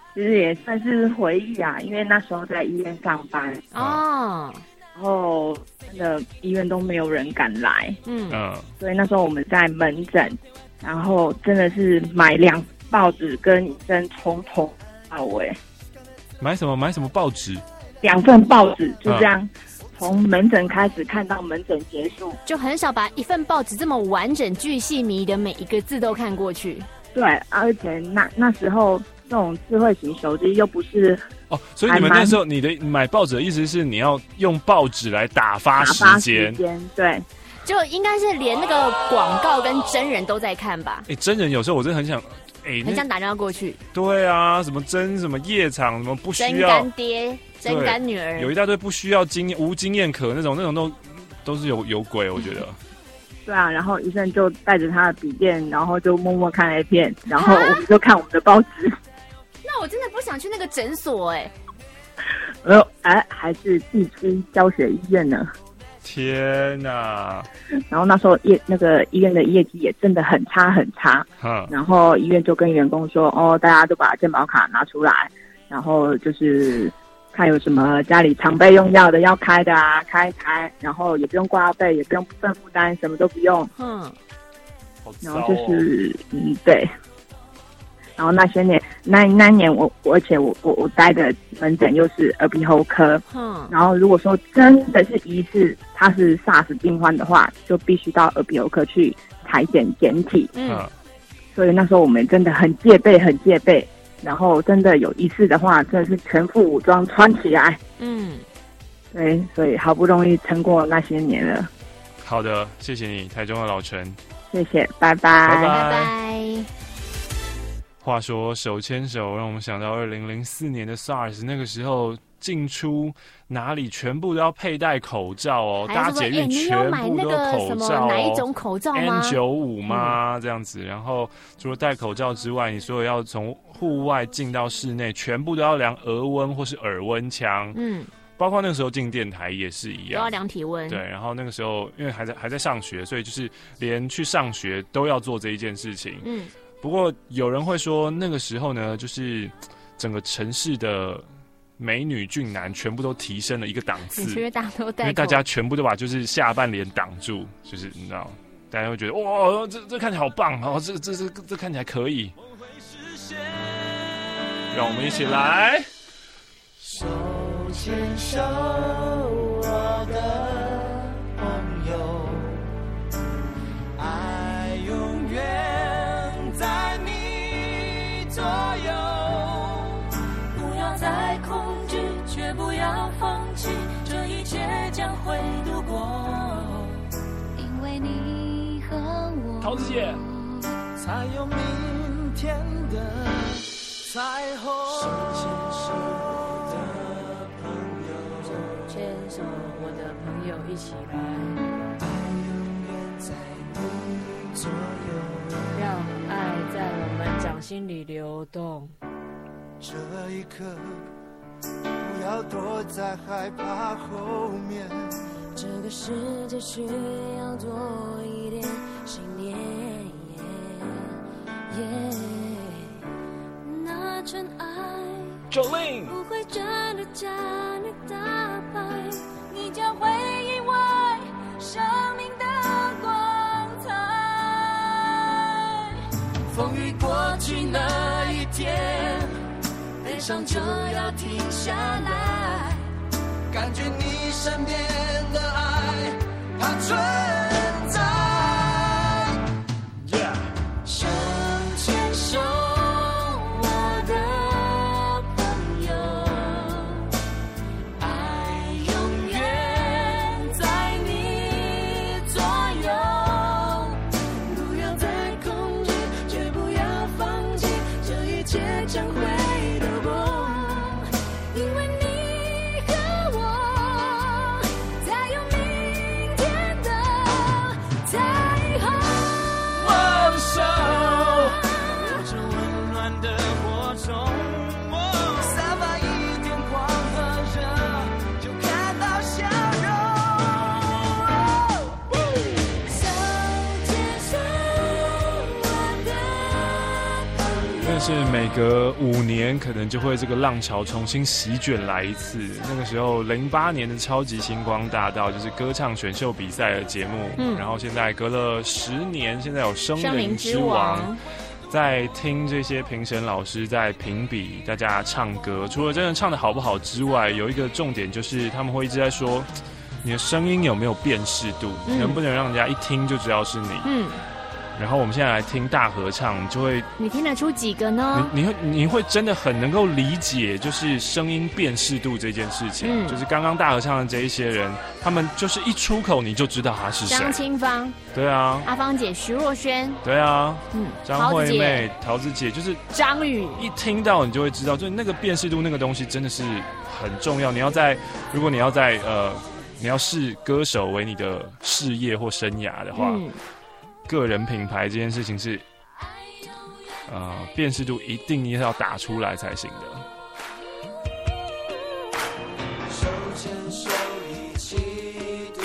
其实也算是回忆啊，因为那时候在医院上班哦， 然后真的医院都没有人敢来， 嗯嗯， 所以那时候我们在门诊，然后真的是买两报纸跟医生从头到尾。 买什么买什么报纸？ 两份报纸就这样。嗯，从门诊开始看到门诊结束， 就很少把一份报纸这么完整、巨细靡的每一个字都看过去。 对，而且那那时候这种智慧型手机又不是哦，所以你们那时候你的买报纸的意思是你要用报纸来打发时间？ 对， 就应该是连那个广告跟真人都在看吧？ 哎，真人有时候我真的很想。欸、 很想打电话过去。 对啊，什么真什么夜场，什么不需要真干爹、真干女儿， 有一大堆不需要经验、无经验可那种，那种都都是有有鬼，我觉得。 对啊，然后医生就带着他的笔电，然后就默默看 A 片，然后我们就看我们的报纸。 那我真的不想去那个诊所哎、欸。 呃，哎，还是地区教学医院呢。 天哪！ 然后那时候业那个医院的业绩也真的很差很差， 嗯， 然后医院就跟员工说，哦，大家都把健保卡拿出来，然后就是看有什么家里常备用药的要开的啊，开一开，然后也不用挂号费，也不用部分负担，什么都不用， 嗯， 然后就是嗯对。然后那些年，那那年我，而且我我我待的门诊又是耳鼻喉科，嗯，然后如果说真的是疑似他是 SARS 病患的话，就必须到耳鼻喉科去采检检体，嗯，所以那时候我们真的很戒备，很戒备，然后真的有疑似的话，真的是全副武装穿起来，嗯，对，所以好不容易撑过那些年了。 好的，谢谢你，台中的老陈， 谢谢，拜拜， 拜拜。 话说手牵手，让我们想到二零零四年的 SARS， 那个时候进出哪里全部都要佩戴口罩哦，搭捷运全部都口罩哦。 哪一种口罩吗 ？N 九十五 吗、嗯？这样子，然后除了戴口罩之外，你所有要从户外进到室内，全部都要量额温或是耳温枪。嗯。包括那个时候进电台也是一样， 都要量体温。 对，然后那个时候因为还在还在上学，所以就是连去上学都要做这一件事情。嗯。不过有人会说，那个时候呢，就是整个城市的美女俊男全部都提升了一个档次， 因为大家都戴， 因为大家全部都把就是下半脸挡住，就是你知道，大家会觉得哇，这这看起来好棒哦，这这这这看起来可以。让我们一起来， 手牵手，我的朋友，爱永远在你左右，不要再恐惧，却不要放弃，这一切将会度过，因为你和我， 桃子姐， 才有明天的彩虹。手牵手的朋友，手牵手我的朋友一起来，爱永远在你左右， 让爱在我们掌心里流动。 这一刻不要躲在害怕后面，这个世界需要多一点信念，那真爱 Jolin 不会真的将你打败，你将会意外生命的光彩。风雨过去那一天，悲伤就要停下来，感觉你身边的爱它存在。 Yeah. 手牵手我的朋友，爱永远在你左右，不要再恐惧，绝不要放弃，这一切将会度过，因为你和我才有明天的是每隔五年可能就会这个浪潮重新席卷来一次。那个时候零八年的超级星光大道就是歌唱选秀比赛的节目，嗯，然后现在隔了十年，现在有声林之王，在听这些评审老师在评比大家唱歌，除了真的唱得好不好之外，有一个重点就是他们会一直在说你的声音有没有辨识度，嗯，能不能让人家一听就知道是你，嗯。然后我们现在来听大合唱，就会你听得出几个呢？ 你你会你会真的很能够理解，就是声音辨识度这件事情。嗯，就是刚刚大合唱的这一些人，他们就是一出口你就知道他是谁。 张清芳， 对啊， 阿芳姐、徐若瑄， 对啊，嗯，张惠妹、桃子姐，就是张宇， 一听到你就会知道，就是那个辨识度那个东西真的是很重要。你要在，如果你要在呃，你要视歌手为你的事业或生涯的话。嗯，个人品牌这件事情是，呃，辨识度一定要打出来才行的。手牵手一起度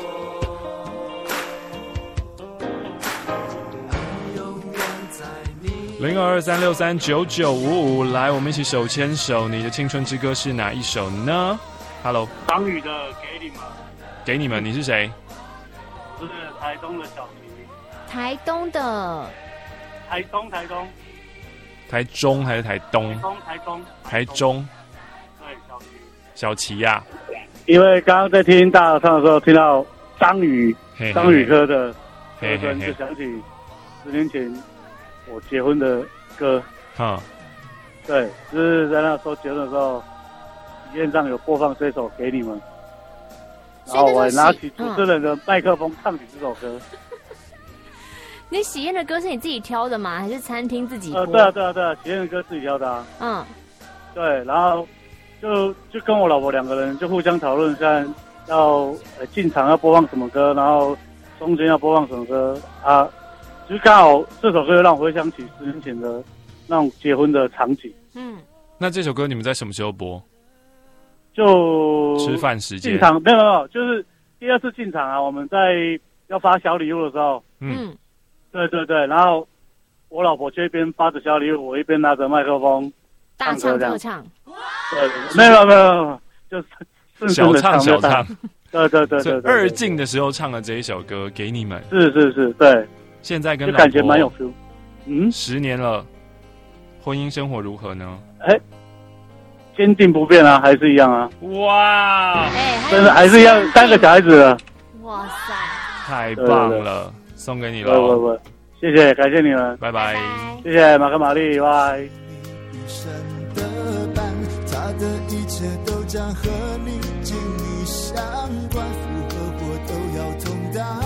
过。零二二三六三九九五五，来，我们一起手牵手。你的青春之歌是哪一首呢 ？Hello， 张宇的给你们， 给你们，你是谁？ 我是台东的小。 台东的， 台东台东， 台中还是台东？ 台东台东台中， 对，小齐小齐呀、啊。 因为刚刚在听大合唱的时候，听到张宇张宇科的歌声，就想起十年前我结婚的歌。哈，对，就是在那时候结婚的时候，喜宴上有播放这首给你们，然后我还拿起主持人的麦克风唱起这首歌。 你喜宴的歌是你自己挑的吗？还是餐厅自己播？ 呃，对啊，对啊，对啊，喜宴的歌自己挑的啊。嗯，对，然后就就跟我老婆两个人就互相讨论，看要呃进场要播放什么歌，然后中间要播放什么歌啊。就是刚好这首歌让我回想起十年前的那种结婚的场景。嗯， 那这首歌你们在什么时候播？ 就吃饭时间。 进场没有没有，就是第二次进场啊，我们在要发小礼物的时候。嗯。对对对，然后我老婆就一边发着小礼物，我一边拿着麦克风大唱特唱。 对，没有没有，就是小唱小唱。 对对对对， 二进的时候唱的这一首歌给你们。 是是是，对。 现在跟老婆感觉蛮有 feel。 嗯，十年了，婚姻生活如何呢？ 哎，坚定不变啊，还是一样啊。 哇， 哎，真的还是一样，三个小孩子了。 哇塞， 太棒了。送给你了， 不不不，谢谢，感谢你们， 拜拜， 谢谢马克玛丽，拜。 一生的伴，他的一切都将和你紧密相关，福和祸都要同当，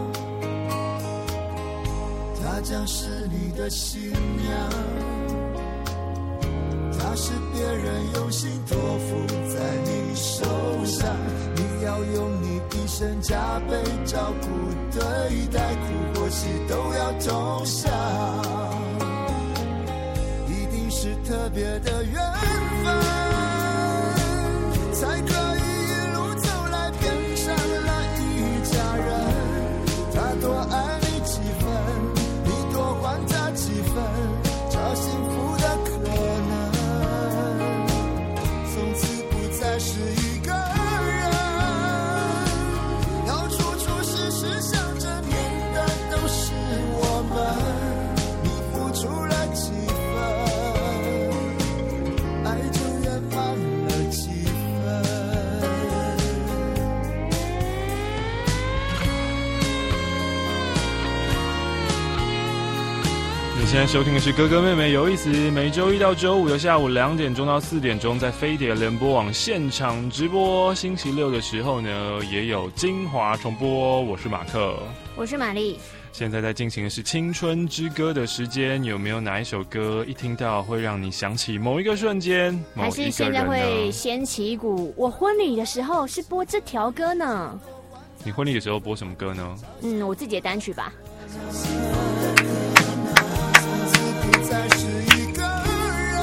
他将是你的新娘，他是别人用心托付在你手上，你要用你一生加倍照顾对待，苦或喜都要同享，一定是特别的缘分，才可以一路走来变成了一家人，他多爱你几分，你多还他几分，找幸福的可能，从此不再是一个人，要处处时时想着念的都是我们，你付出了几分，爱就圆满了几分。 你现在收听的是哥哥妹妹有意思，每周一到周五的下午两点钟到四点钟在飞碟联播网现场直播，星期六的时候呢也有精华重播。我是马克， 我是玛丽。 现在在进行的是青春之歌的时间，有没有哪一首歌一听到会让你想起某一个瞬间，某一个人呢？ 还是现在会掀起一股我婚礼的时候是播这条歌呢？ 你婚礼的时候播什么歌呢？ 嗯，我自己的单曲吧。 再是一个人，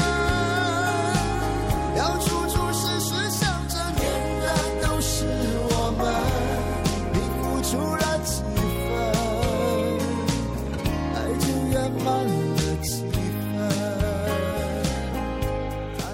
要处处时时想着念的都是我们，你付出了几分，爱就圆满了几分。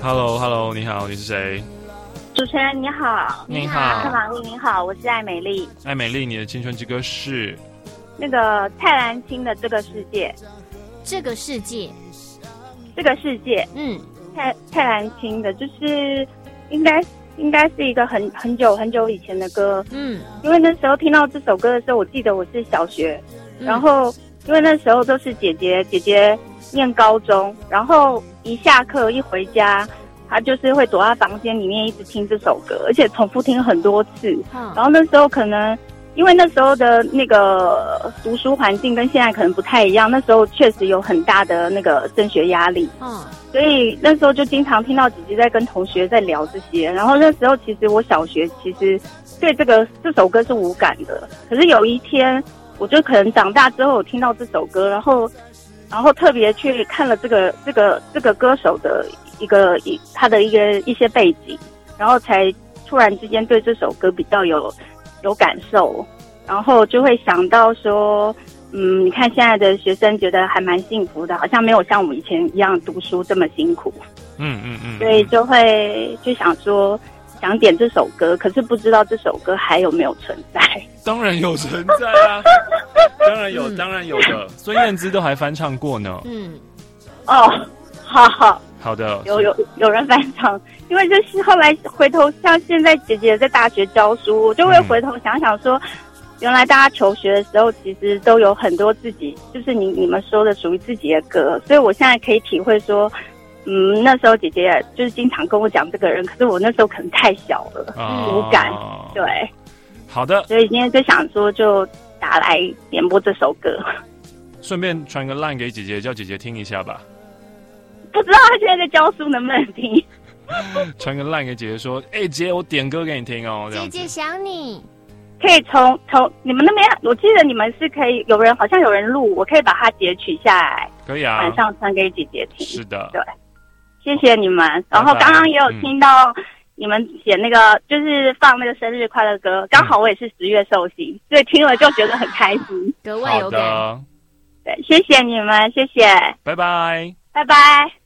Hello Hello， 你好，你是谁？ 主持人你好。 你好。 克玛丽你好，我是艾美丽。 艾美丽，你的青春之歌是那个蔡澜清的《这个世界》。 这个世界， 这个世界， 嗯， 蔡蔡澜清的，就是应该应该是一个很很久很久以前的歌， 嗯， 因为那时候听到这首歌的时候，我记得我是小学， 嗯、 然后因为那时候都是姐姐姐姐念高中，然后一下课一回家，她就是会躲在房间里面一直听这首歌，而且重复听很多次， 嗯、 然后那时候可能。因为那时候的那个读书环境跟现在可能不太一样，那时候确实有很大的那个升学压力， 嗯， 所以那时候就经常听到姐姐在跟同学在聊这些。然后那时候其实我小学其实对这个这首歌是无感的，可是有一天我就可能长大之后有听到这首歌，然后然后特别去看了这个这个这个歌手的一个一他的一个一些背景，然后才突然之间对这首歌比较有。有感受，然后就会想到说，嗯，你看现在的学生觉得还蛮幸福的，好像没有像我们以前一样读书这么辛苦。 嗯嗯嗯。 所以就会就想说，想点这首歌，可是不知道这首歌还有没有存在。 当然有存在啊，当然有，当然有的。孙燕姿都还翻唱过呢。 嗯。哦，好好。 好的。 有有有人翻唱。因为就是后来回头，像现在姐姐在大学教书，我就会回头想想说，嗯、原来大家求学的时候，其实都有很多自己，就是你你们说的属于自己的歌，所以我现在可以体会说，嗯，那时候姐姐就是经常跟我讲这个人，可是我那时候可能太小了，无、哦、感，对。 好的。 所以今天就想说，就打来点播这首歌， 顺便传个 line 给姐姐，叫姐姐听一下吧。 不知道她现在在教书能不能听。 传个烂给姐姐说，哎、欸，姐，我点歌给你听哦。 姐姐想你， 可以从从你们那边，我记得你们是可以有人好像有人录，我可以把它截取下来， 可以啊， 晚上传给姐姐听。 是的， 对，谢谢你们。然后刚刚也有听到你们写那个，就是放那个生日快乐歌，刚好我也是十月寿星，所以听了就觉得很开心， 格外有感。 对，谢谢你们，谢谢， 拜拜， 拜拜。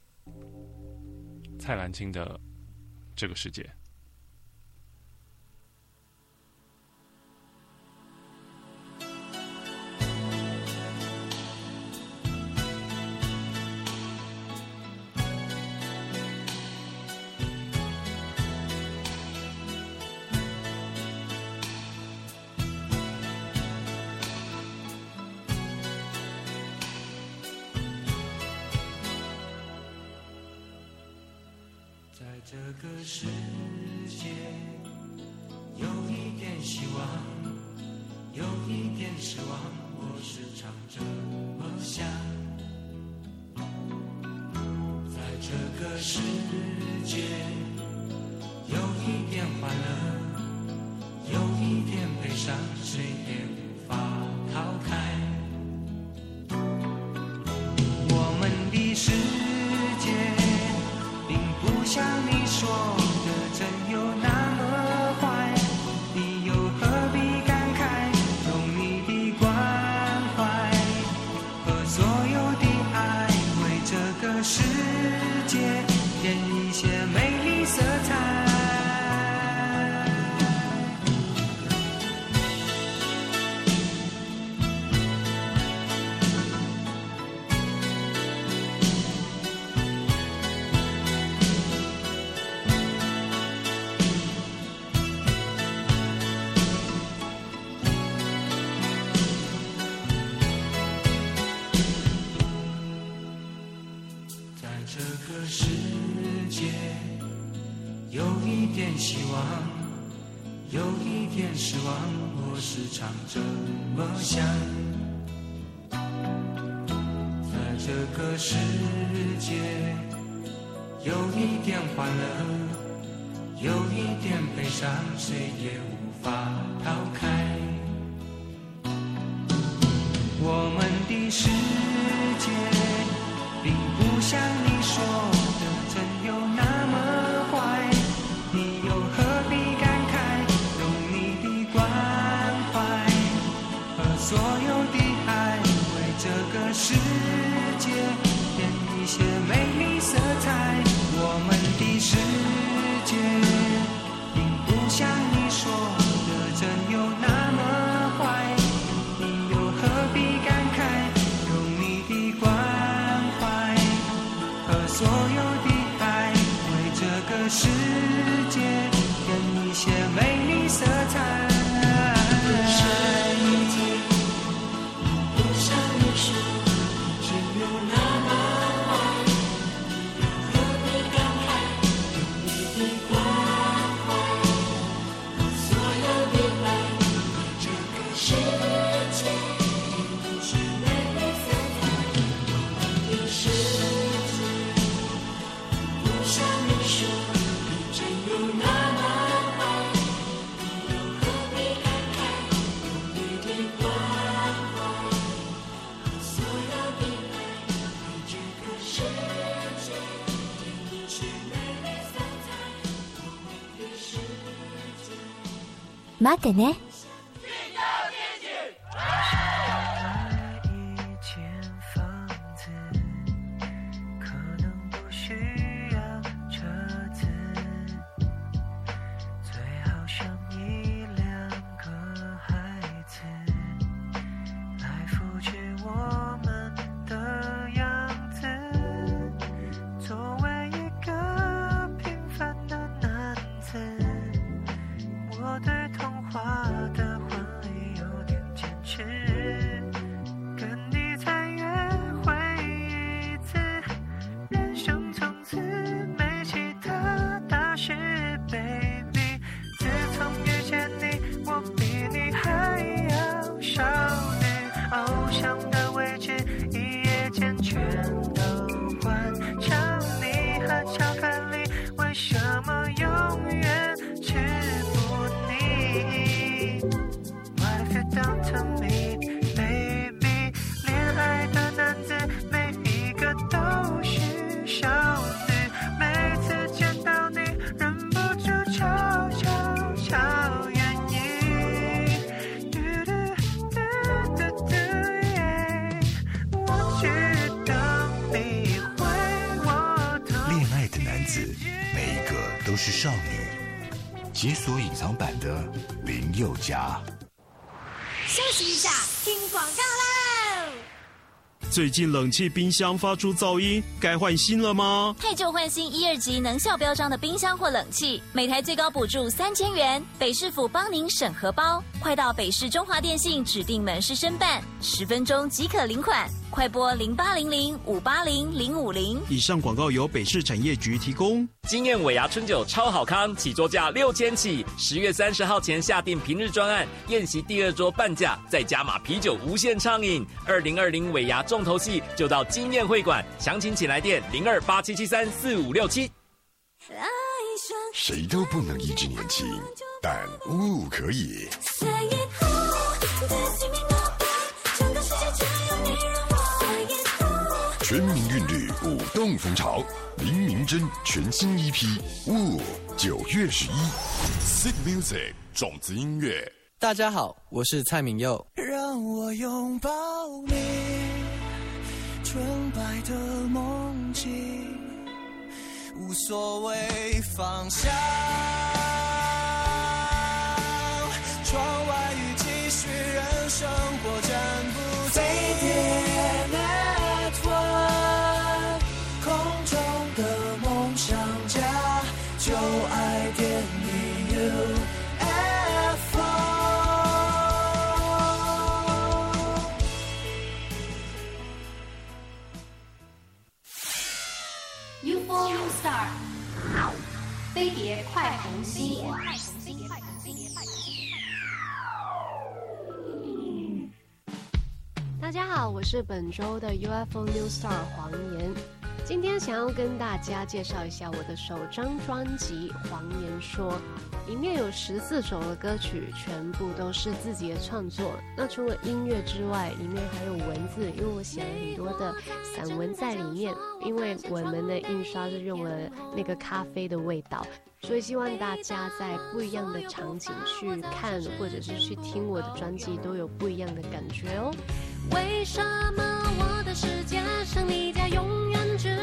蔡澜清的《这个世界》。 在这个世界，有一点希望，有一点失望，我时常这么想。在这个世界，有一点欢乐，有一点悲伤，谁也无法逃开。我们的世界并不像你说的真有那么坏，你又何必感慨，用你的关怀和所有的爱，为这个世界添一些美丽色彩。这个世界有一点希望，有一点失望，我时常这么想。在这个世界有一点欢乐，有一点悲伤，谁也无法逃开。我们的世界并不像你说的真有那么坏，你又何必感慨，用你的关怀和所有的爱，为这个世界添一些美丽色彩。我们的世界并不像你说的真有那么坏，你又何必感慨？用你的关怀和所有的爱，为这个世界添一些美丽色彩。 待ってね。 都是少女，解锁隐藏版的林宥嘉。 休息一下，听广告喽。 最近冷气冰箱发出噪音，该换新了吗？ 汰旧换新一二级能效标章的冰箱或冷气，每台最高补助三千元，北市府帮您审核包。快到北市中华电信指定门市申办，十分钟即可领款。快拨零八零零五八零零五零。 以上广告由北市产业局提供。 经验尾牙春酒超好康，起桌价六千起，十月三十号前下订平日专案，宴席第二桌半价，再加码啤酒无限畅饮。二零二零尾牙重头戏就到经验会馆，详情请来电零二八七七三四五六七。 谁都不能一直年轻，但雾可以。全民韵律舞动风潮，林明真全新 E P《雾》，九月十一 ，Sit Music 种子音乐。 大家好，我是蔡明佑。 让我拥抱你，纯白的梦境，无所谓方向。窗外雨继续，人生活暂不停。飞碟 Network， 空中的梦想家，就爱点你 U F O。U F O New Star， 飞碟快红心。 大家好，我是本周的 U F O New Star 黄妍。今天想要跟大家介绍一下我的首张专辑《黄妍说》，里面有十四首的歌曲，全部都是自己的创作。那除了音乐之外，里面还有文字，因为我写了很多的散文在里面。因为我们的印刷是用了那个咖啡的味道，所以希望大家在不一样的场景去看，或者是去听我的专辑，都有不一样的感觉哦。 为什么我的世界像你家永远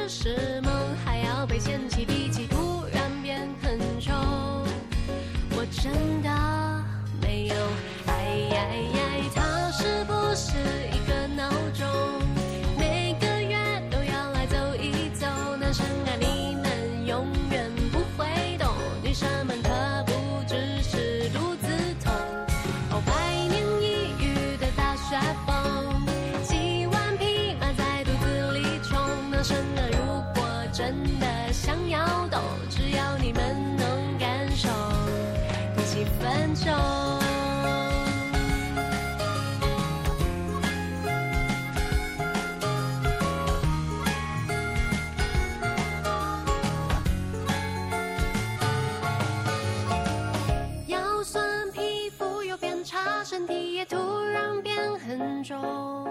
是梦，还要被嫌弃，脾气突然变很重。我真的没有爱爱爱，它是不是一个闹钟？每个月都要来走一走，男生啊你们永远不会懂，女生们可不只是肚子痛。哦，百年一遇的大旋风，几万匹马在肚子里冲，男生啊如果真的想要懂，只要你们能感受几分钟。腰酸皮肤又变差，身体也突然变很重。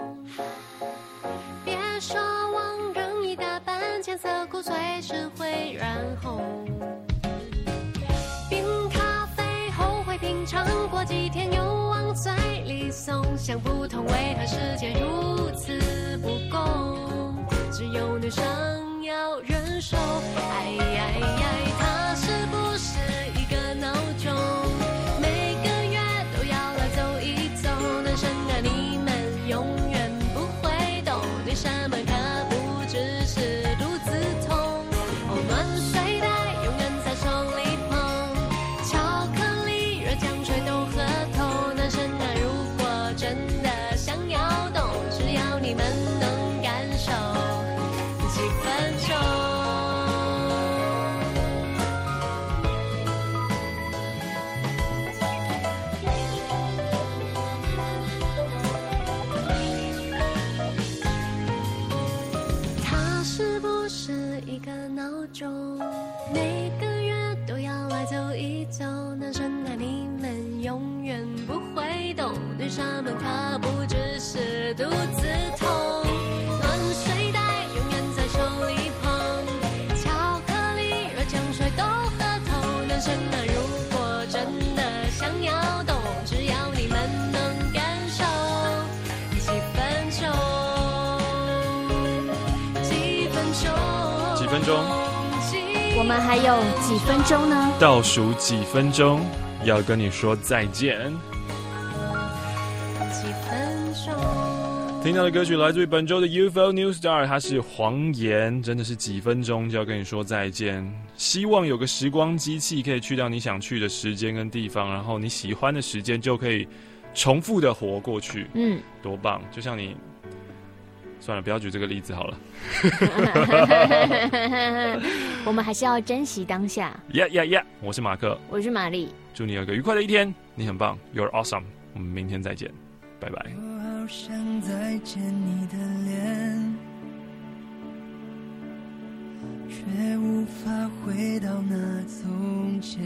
别奢望人一打扮，浅色裤随时会染红。冰咖啡后悔品尝过几天又往嘴里送，想不通为何世界如此不公，只有女生要忍受。哎哎哎，它是不是一个闹钟？每个月都要来走一走，男生啊你们永远不会懂，女生们可不只是肚子痛。哦，暖水袋永远在手里捧，巧克力热酱水都喝透，男生啊如果真的想要懂，只要你们能感受几分钟。它是不是一个闹钟？每个月都要来走一走，男生啊你们永远不会懂，女生们可不只是肚子痛。暖水袋永远在手里捧，巧克力热酱水都喝透，男生啊如果真的想要懂，只要你们能感受几分钟，几分钟， 几分钟？ 我们还有几分钟呢？ 倒数几分钟，要跟你说再见。 几分钟。 听到的歌曲来自于本周的 U F O New Star， 它是黄妍，真的是几分钟就要跟你说再见。希望有个时光机器可以去到你想去的时间跟地方，然后你喜欢的时间就可以重复的活过去。嗯，多棒！就像你，算了，不要举这个例子好了。 我们还是要珍惜当下。 呀呀呀！我是马克， 我是玛丽。 祝你有个愉快的一天，你很棒 ，You're awesome。我们明天再见，拜拜。 我好想再见你的脸，却无法回到那从前。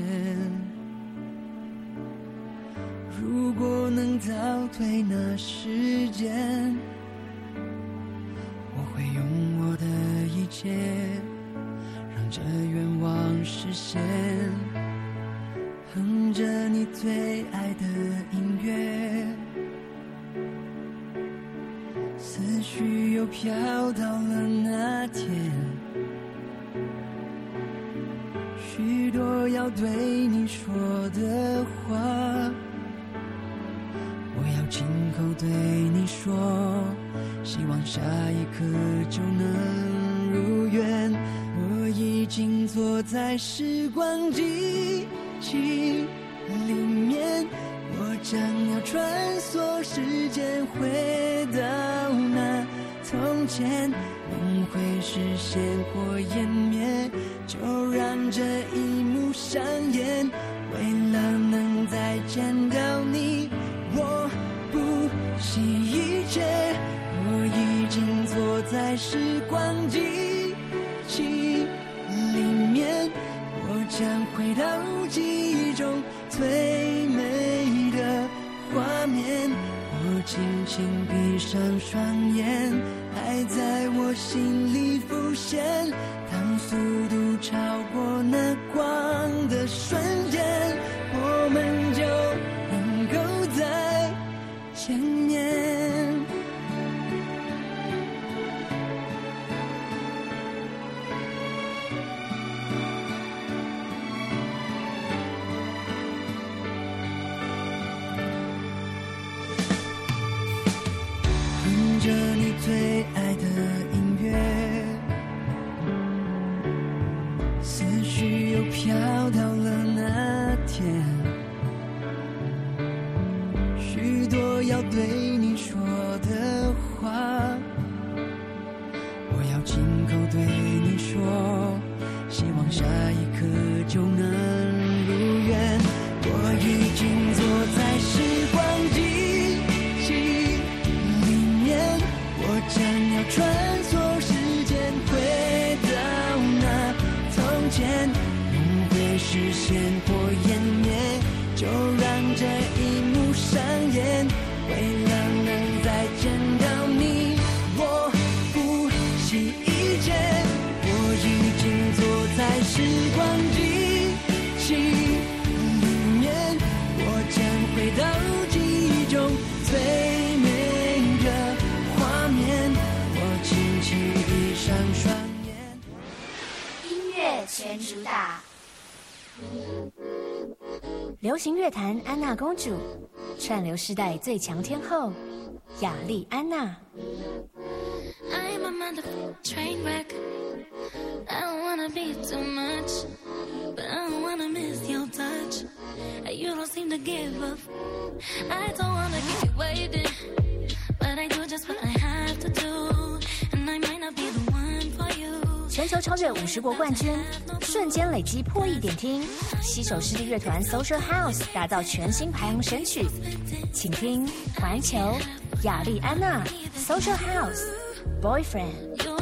如果能倒退那时间，我会用我的一切让这愿望实现，哼着你最爱的音乐，思绪又飘到了那天，许多要对你说的话，我要亲口对你说，希望下一刻就能如愿。我已经坐在时光机器里面，我将要穿梭时间回到那从前，梦会实现或湮灭，就让这一幕上演。为了能再见到你，我不惜一切。我已经坐在时光机器里面，我将回到记忆中最美的画面。我轻轻闭上双眼，爱在我心里浮现。当速度超过那光的瞬间，我们就能够在见面。 哼着你最爱的音乐，思绪又飘到了那天，许多要对你说的话，我要亲口对你说，希望下一刻就能如愿。我已经坐在时光机器里面，我将要穿梭时间回到那从前，梦会实现或湮灭，就让这一幕上演，为了能再见到你，我不惜一切。我已经坐在时光机器里面，我将回到记忆中最美的画面，我轻轻闭上双眼。 音乐全主打，流行乐坛安娜公主，串流世代最强天后雅丽安娜。 I'm a motherfucking train wreck. I don't wanna be too much, but I don't wanna miss your touch. You don't seem to give up. I don't wanna keep you waiting, but I do just what I have to do, and I might not be the one for you. 全球超越五十国冠军，瞬间累积破亿点听，携手势力乐团 Social House 打造全新排行神曲，请听环球雅丽安娜 Social House Boyfriend。